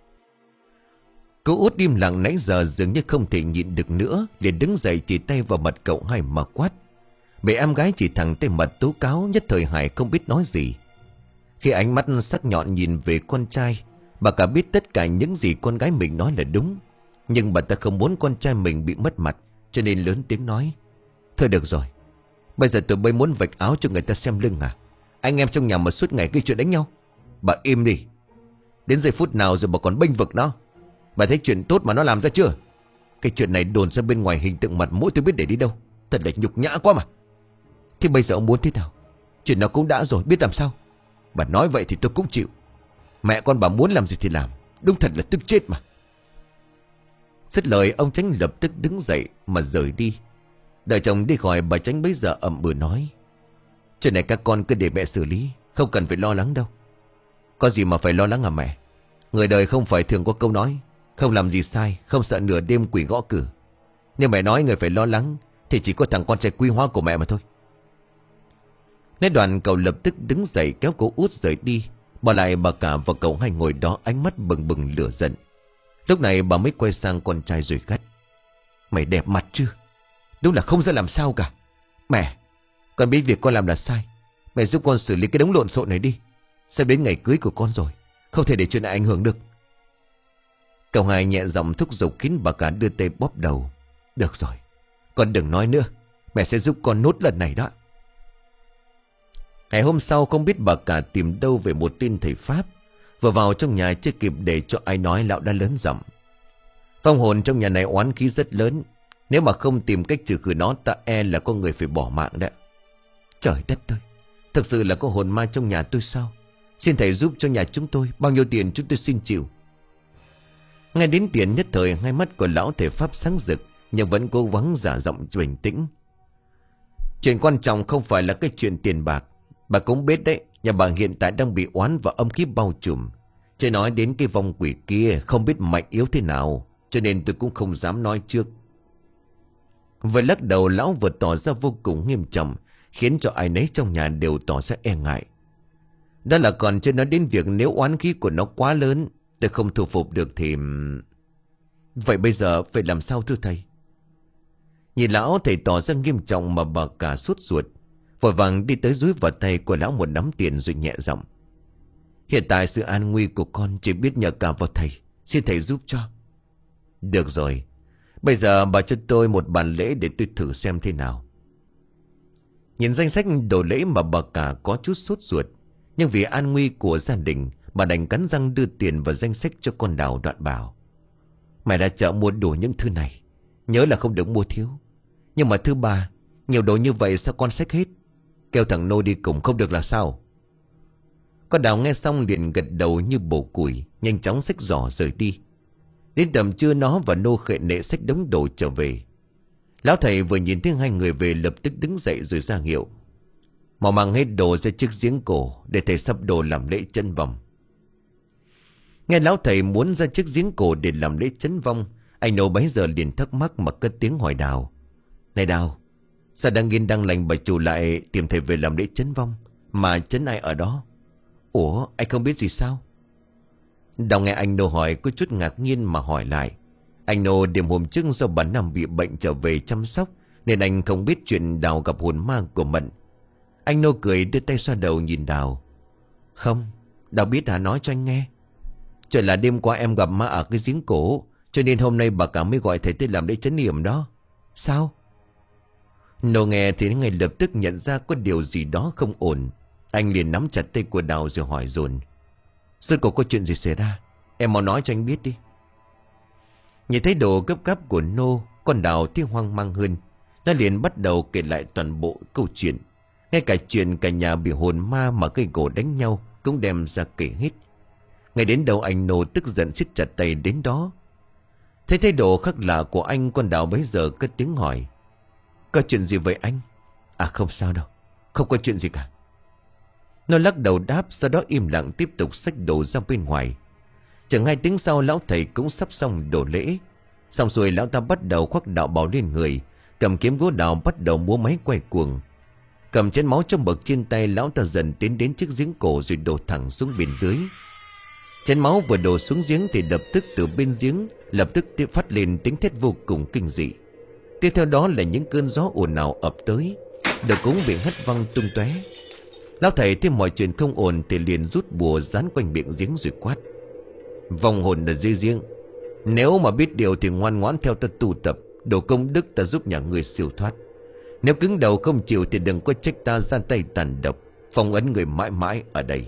Cô Út im lặng nãy giờ dường như không thể nhịn được nữa, liền đứng dậy chỉ tay vào mặt cậu Hai mà quát. Bị em gái chỉ thẳng tay mặt tố cáo, nhất thời Hải không biết nói gì. Khi ánh mắt sắc nhọn nhìn về con trai, bà cả biết tất cả những gì con gái mình nói là đúng. Nhưng bà ta không muốn con trai mình bị mất mặt, cho nên lớn tiếng nói: Thôi được rồi, bây giờ tụi bay muốn vạch áo cho người ta xem lưng à? Anh em trong nhà mà suốt ngày gây chuyện đánh nhau. Bà im đi. Đến giây phút nào rồi bà còn bênh vực nó? Bà thấy chuyện tốt mà nó làm ra chưa? Cái chuyện này đồn ra bên ngoài hình tượng mặt mũi tôi biết để đi đâu. Thật là nhục nhã quá mà. Thì bây giờ ông muốn thế nào? Chuyện nó cũng đã rồi, biết làm sao? Bà nói vậy thì tôi cũng chịu. Mẹ con bà muốn làm gì thì làm. Đúng thật là tức chết mà. Dứt lời, ông Tránh lập tức đứng dậy mà rời đi. Đợi chồng đi khỏi, bà Tránh bấy giờ ậm ừ nói: Chuyện này các con cứ để mẹ xử lý, không cần phải lo lắng đâu. Có gì mà phải lo lắng hả mẹ? Người đời không phải thường có câu nói: không làm gì sai, không sợ nửa đêm quỷ gõ cửa. Nhưng mẹ nói người phải lo lắng thì chỉ có thằng con trai quý hóa của mẹ mà thôi. Nói đoạn cậu lập tức đứng dậy kéo cô Út rời đi, bỏ lại bà cả và cậu hai ngồi đó ánh mắt bừng bừng lửa giận. Lúc này bà mới quay sang con trai rồi gắt: Mày đẹp mặt chưa? Đúng là không ra làm sao cả. Mẹ, con biết việc con làm là sai. Mẹ giúp con xử lý cái đống lộn xộn này đi. Sắp đến ngày cưới của con rồi, không thể để chuyện này ảnh hưởng được. Cậu hai nhẹ giọng thúc giục khiến bà cả đưa tay bóp đầu. Được rồi, con đừng nói nữa. Mẹ sẽ giúp con nốt lần này đó. Ngày hôm sau không biết bà cả tìm đâu về một tên thầy Pháp. Vừa vào trong nhà chưa kịp để cho ai nói, lão đã lớn giọng: Phong hồn trong nhà này oán khí rất lớn. Nếu mà không tìm cách trừ khử nó, ta e là có người phải bỏ mạng đấy. Trời đất ơi, thực sự là có hồn ma trong nhà tôi sao? Xin thầy giúp cho nhà chúng tôi. Bao nhiêu tiền chúng tôi xin chịu. Ngay đến tiền nhất thời, hai mắt của lão thầy Pháp sáng rực, nhưng vẫn cố gắng giả giọng bình tĩnh. Chuyện quan trọng không phải là cái chuyện tiền bạc. Bà cũng biết đấy, nhà bà hiện tại đang bị oán và âm khí bao trùm. Chứ nói đến cái vong quỷ kia không biết mạnh yếu thế nào, cho nên tôi cũng không dám nói trước. Vừa lắc đầu, lão vừa tỏ ra vô cùng nghiêm trọng, khiến cho ai nấy trong nhà đều tỏ ra e ngại. Đó là còn chưa nói đến việc nếu oán khí của nó quá lớn, tôi không thu phục được thì... Vậy bây giờ phải làm sao thưa thầy? Nhìn lão thầy tỏ ra nghiêm trọng mà bà cả sốt ruột, vội vàng đi tới dúi vào tay của lão một nắm tiền rồi nhẹ giọng: Hiện tại sự an nguy của con chỉ biết nhờ cả vào thầy. Xin thầy giúp cho. Được rồi, bây giờ bà cho tôi một bàn lễ để tôi thử xem thế nào. Nhìn danh sách đồ lễ mà bà cả có chút sốt ruột, nhưng vì an nguy của gia đình, bà đành cắn răng đưa tiền vào danh sách cho con Đào, đoạn bảo: Mày đã chợ mua đủ những thứ này, nhớ là không được mua thiếu. Nhưng mà thứ ba, nhiều đồ như vậy sao con xách hết? Kêu thằng Nô đi cùng không được là sao? Con Đào nghe xong liền gật đầu như bổ củi, nhanh chóng xách giỏ rời đi. Đến tầm trưa nó và Nô khệ nệ xách đống đồ trở về. Lão thầy vừa nhìn thấy hai người về lập tức đứng dậy rồi ra hiệu: Mau mang hết đồ ra chiếc giếng cổ để thầy sắp đồ làm lễ chân vong. Nghe lão thầy muốn ra chiếc giếng cổ để làm lễ chấn vong, anh Nô bấy giờ liền thắc mắc mà cất tiếng hỏi Đào: Này Đào, sao đang yên đang lành bà chủ lại tìm thầy về làm lễ chấn vong? Mà chấn ai ở đó? Ủa, anh không biết gì sao? Đào nghe anh Nô hỏi có chút ngạc nhiên mà hỏi lại. Anh Nô đêm hôm trước do bà Năm bị bệnh trở về chăm sóc, nên anh không biết chuyện Đào gặp hồn ma của Mận. Anh Nô cười đưa tay xoa đầu nhìn Đào: Không, Đào biết hả, nói cho anh nghe. Chuyện là đêm qua em gặp ma ở cái giếng cổ, cho nên hôm nay bà cả mới gọi thầy tới làm lễ chấn yểm đó. Sao? Nô nghe thì ngay lập tức nhận ra có điều gì đó không ổn. Anh liền nắm chặt tay của Đào rồi hỏi dồn: Rốt cuộc có chuyện gì xảy ra? Em mau nói cho anh biết đi. Nhìn thấy đồ gấp gáp của Nô, con Đào thì hoang mang hơn. Nó liền bắt đầu kể lại toàn bộ câu chuyện. Ngay cả chuyện cả nhà bị hồn ma mà cây gỗ đánh nhau cũng đem ra kể hết. Ngay đến đầu anh Nô tức giận siết chặt tay đến đó. Thấy thái độ khác lạ của anh, con Đào bấy giờ cất tiếng hỏi: Có chuyện gì vậy anh? À không sao đâu, không có chuyện gì cả. Nó lắc đầu đáp, sau đó im lặng tiếp tục xách đồ ra bên ngoài. Chẳng hai tiếng sau, lão thầy cũng sắp xong đồ lễ. Xong rồi lão ta bắt đầu khoác đạo bào lên người, cầm kiếm gỗ đào bắt đầu múa máy quay cuồng. Cầm chén máu trong bậc trên tay, lão ta dần tiến đến chiếc giếng cổ rồi đổ thẳng xuống bên dưới. Chén máu vừa đổ xuống giếng thì lập tức từ bên giếng lập tức phát lên tiếng thét vô cùng kinh dị. Tiếp theo đó là những cơn gió ồn ào ập tới, đồ cúng bị hất văng tung tóe. Lão thầy thấy mọi chuyện không ổn thì liền rút bùa dán quanh miệng giếng rồi quát: Vong hồn ở dưới giếng, nếu mà biết điều thì ngoan ngoãn theo ta tu tập, đồ công đức ta giúp nhà người siêu thoát. Nếu cứng đầu không chịu thì đừng có trách ta ra tay tàn độc, phong ấn người mãi mãi ở đây.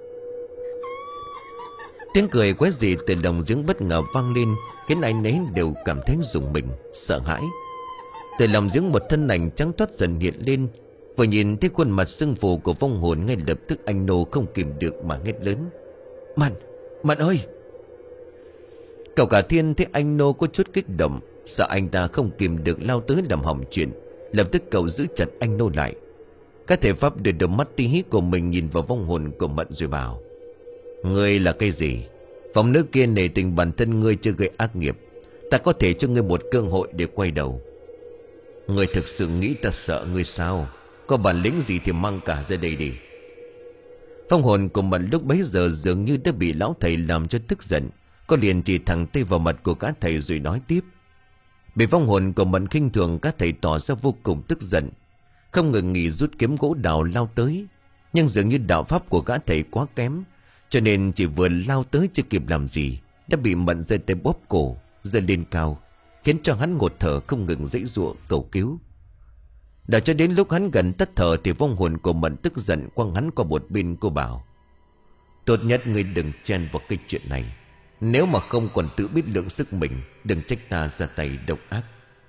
Tiếng cười quái dị từ lòng giếng bất ngờ vang lên, khiến ai nấy đều cảm thấy rùng mình, sợ hãi. Từ lòng giếng một thân ảnh trắng toát dần hiện lên. Vừa nhìn thấy khuôn mặt sưng phù của vong hồn, ngay lập tức anh Nô không kìm được mà hét lớn: Mận, Mận ơi! Cậu cả Thiên thấy anh Nô có chút kích động, sợ anh ta không kìm được lao tới làm hỏng chuyện. Lập tức cậu giữ chặt anh Nô lại. Các thể pháp đưa đôi mắt tí hí của mình nhìn vào vong hồn của Mận rồi bảo: Ngươi là cái gì? Vong nữ kia nể tình bản thân ngươi chưa gây ác nghiệp, Ta có thể cho ngươi một cơ hội để quay đầu. Ngươi thực sự nghĩ ta sợ ngươi sao? Có bản lĩnh gì thì mang cả ra đây đi. Phong hồn của Mận lúc bấy giờ dường như đã bị lão thầy làm cho tức giận. Có liền chỉ thẳng tay vào mặt của các thầy rồi nói tiếp. Bị phong hồn của Mận khinh thường, các thầy tỏ ra vô cùng tức giận, không ngừng nghỉ rút kiếm gỗ đào lao tới. Nhưng dường như đạo pháp của gã thầy quá kém, cho nên chỉ vừa lao tới chưa kịp làm gì đã bị Mận giơ tay bóp cổ, giơ lên cao, khiến cho hắn ngột thở không ngừng giãy giụa cầu cứu. Đợi cho đến lúc hắn gần tắt thở thì vong hồn của Mận tức giận quăng hắn qua một bên. Cô bảo: tốt nhất ngươi đừng chen vào cái chuyện này. Nếu mà không còn tự biết lượng sức mình, đừng trách ta ra tay độc ác.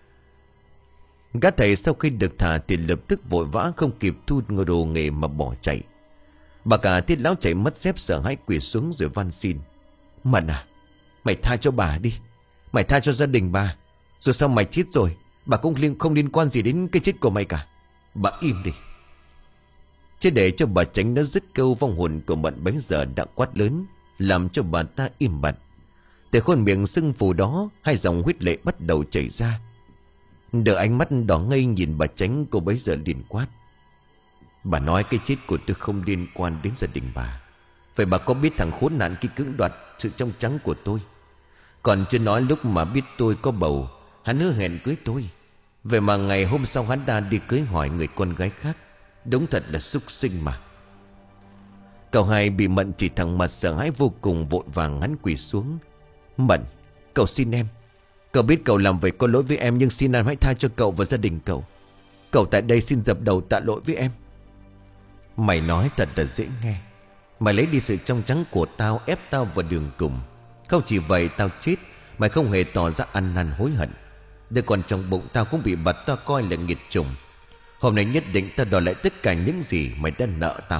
Gã thầy sau khi được thả thì lập tức vội vã không kịp thu ngôi đồ nghề mà bỏ chạy. Bà cả Thiết lão chạy mất dép sợ hãi quỳ xuống rồi van xin: Mận à, mày tha cho bà đi. Mày tha cho gia đình bà. Dù sao mày chết rồi, bà cũng liên không liên quan gì đến cái chết của mày cả. Bà im đi. Chứ để cho bà tránh nó dứt câu, vong hồn của Mận bấy giờ đã quát lớn, làm cho bà ta im bặt. Từ khuôn miệng sưng phù đó, hai dòng huyết lệ bắt đầu chảy ra. Đợi ánh mắt đỏ ngây nhìn bà tránh, cô bấy giờ liền quát: bà nói cái chết của tôi không liên quan đến gia đình bà. Vậy bà có biết thằng khốn nạn kia cưỡng đoạt sự trong trắng của tôi? Còn chưa nói lúc mà biết tôi có bầu, hắn hứa hẹn cưới tôi. Vậy mà ngày hôm sau hắn đã đi cưới hỏi người con gái khác. Đúng thật là súc sinh mà. Cậu hai bị Mận chỉ thẳng mặt sợ hãi vô cùng, vội vàng hắn quỳ xuống: Mận, cậu xin em. Cậu biết cậu làm vậy có lỗi với em, nhưng xin em hãy tha cho cậu và gia đình cậu. Cậu tại đây xin dập đầu tạ lỗi với em. Mày nói thật là dễ nghe. Mày lấy đi sự trong trắng của tao, ép tao vào đường cùng. Không chỉ vậy, tao chết mày không hề tỏ ra ăn năn hối hận. Đứa con trong bụng tao cũng bị bật tao coi là nghiệt chủng. Hôm nay nhất định tao đòi lại tất cả những gì mày đã nợ tao.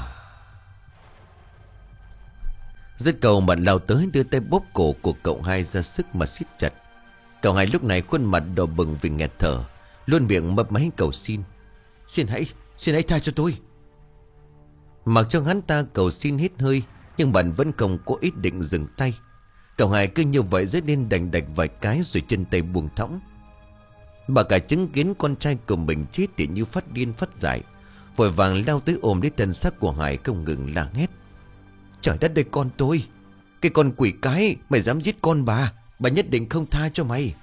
Dứt câu Mận lao tới đưa tay bóp cổ của cậu hai ra sức mà siết chặt. Cậu hai lúc này khuôn mặt đỏ bừng vì nghẹt thở, luôn miệng mấp máy cầu xin: Xin hãy, xin hãy tha cho tôi. Mặc cho hắn ta cầu xin hết hơi, nhưng Mận vẫn không có ý định dừng tay. Cậu hai cứ như vậy dứt lên đành đạch vài cái rồi chân tay buông thõng. Bà cả chứng kiến con trai của mình chết thì như phát điên phát dại, vội vàng lao tới ôm lấy thân xác của Hải không ngừng la hét: Trời đất ơi con tôi! Cái con quỷ cái! Mày dám giết con bà! Bà nhất định không tha cho mày.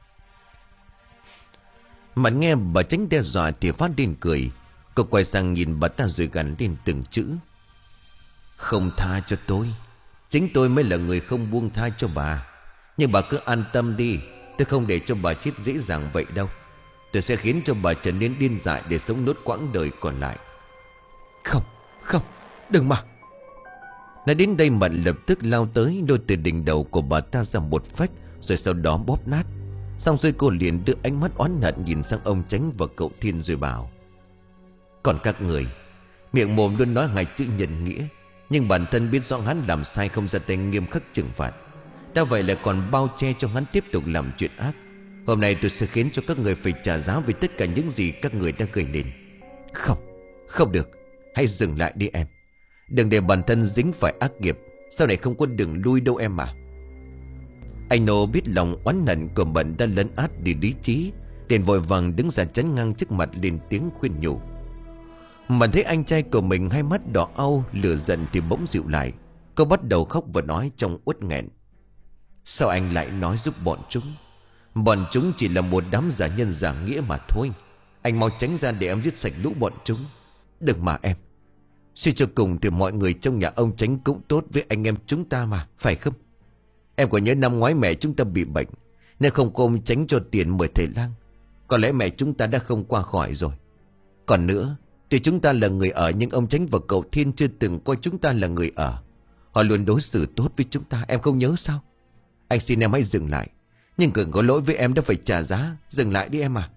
Mận nghe bà tránh đe dọa thì phát điên cười. Cô quay sang nhìn bà ta rồi gằn lên từng chữ: Không tha cho tôi. Chính tôi mới là người không buông tha cho bà. Nhưng bà cứ an tâm đi, tôi không để cho bà chết dễ dàng vậy đâu. Tôi sẽ khiến cho bà trở nên điên dại để sống nốt quãng đời còn lại. Không, không, đừng mà. Nói đến đây Mận lập tức lao tới, lôi từ đỉnh đầu của bà ta ra một phách, rồi sau đó bóp nát. Xong rồi cô liền đưa ánh mắt oán hận nhìn sang ông Chánh và cậu Thiên rồi bảo: Còn các người, miệng mồm luôn nói hai chữ nhân nghĩa, nhưng bản thân biết rõ hắn làm sai không ra tay nghiêm khắc trừng phạt. Đã vậy lại còn bao che cho hắn tiếp tục làm chuyện ác. Hôm nay tôi sẽ khiến cho các người phải trả giá vì tất cả những gì các người đã gây nên. Không, không được. Hãy dừng lại đi em. Đừng để bản thân dính phải ác nghiệp. Sau này không có đường lui đâu em à. Anh Nô biết lòng oán hận của Mận đã lấn át đi lý trí, liền vội vàng đứng ra chắn ngang trước mặt lên tiếng khuyên nhủ. Mận thấy anh trai của mình hai mắt đỏ au, lửa giận thì bỗng dịu lại. Cô bắt đầu khóc và nói trong uất nghẹn: Sao anh lại nói giúp bọn chúng? Bọn chúng chỉ là một đám giả nhân giả nghĩa mà thôi. Anh mau tránh ra để em giết sạch lũ bọn chúng. Đừng mà em. Suy cho cùng thì mọi người trong nhà ông Chánh cũng tốt với anh em chúng ta mà, phải không? Em có nhớ năm ngoái mẹ chúng ta bị bệnh, nên không có ông Chánh cho tiền mời thầy lang. Có lẽ mẹ chúng ta đã không qua khỏi rồi. Còn nữa, tuy chúng ta là người ở, nhưng ông Chánh và cậu Thiên chưa từng coi chúng ta là người ở. Họ luôn đối xử tốt với chúng ta, em không nhớ sao? Anh xin em hãy dừng lại. Nhưng đừng có lỗi với em đã phải trả giá. Dừng lại đi em à.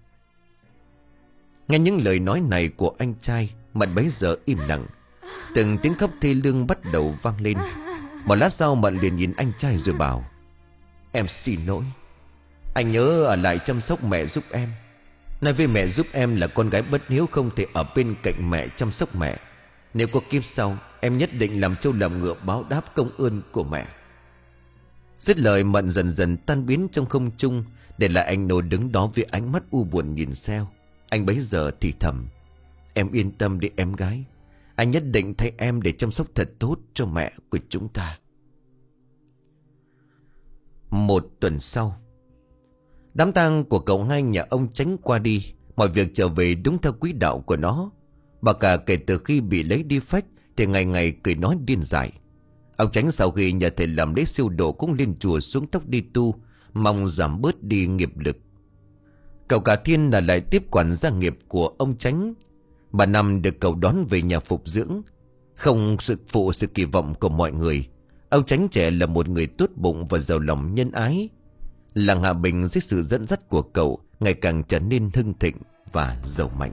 Nghe những lời nói này của anh trai, Mận bấy giờ im lặng. Từng tiếng khóc thê lương bắt đầu vang lên. Một lát sau Mận liền nhìn anh trai rồi bảo: Em xin lỗi. Anh nhớ ở lại chăm sóc mẹ giúp em. Nói với mẹ giúp em là con gái bất hiếu, không thể ở bên cạnh mẹ chăm sóc mẹ. Nếu có kiếp sau, em nhất định làm trâu làm ngựa báo đáp công ơn của mẹ. Dứt lời Mận dần dần tan biến trong không trung, Để lại anh Nô đứng đó với ánh mắt u buồn nhìn Seo. Anh bấy giờ thì thầm: Em yên tâm đi em gái. Anh nhất định thay em để chăm sóc thật tốt cho mẹ của chúng ta. Một tuần sau, đám tang của cậu hai nhà ông Chánh qua đi. Mọi việc trở về đúng theo quỹ đạo của nó. Bà cả kể từ khi bị lấy đi phách thì ngày ngày cười nói điên dại. Ông Chánh sau khi nhờ thầy làm lễ siêu độ cũng lên chùa xuống tóc đi tu, mong giảm bớt đi nghiệp lực. Cậu cả Thiên là lại tiếp quản gia nghiệp của ông Chánh. Bà Năm được cậu đón về nhà phục dưỡng. Không sự phụ sự kỳ vọng của mọi người, ông Chánh trẻ là một người tốt bụng và giàu lòng nhân ái. Làng Hạ Bình dưới sự dẫn dắt của cậu ngày càng trở nên hưng thịnh và giàu mạnh.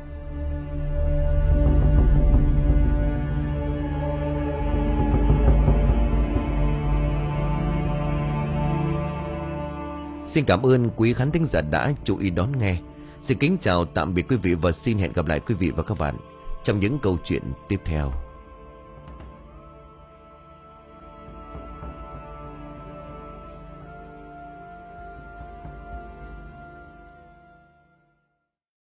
Xin cảm ơn quý khán thính giả đã chú ý đón nghe. Xin kính chào tạm biệt quý vị và xin hẹn gặp lại quý vị và các bạn trong những câu chuyện tiếp theo.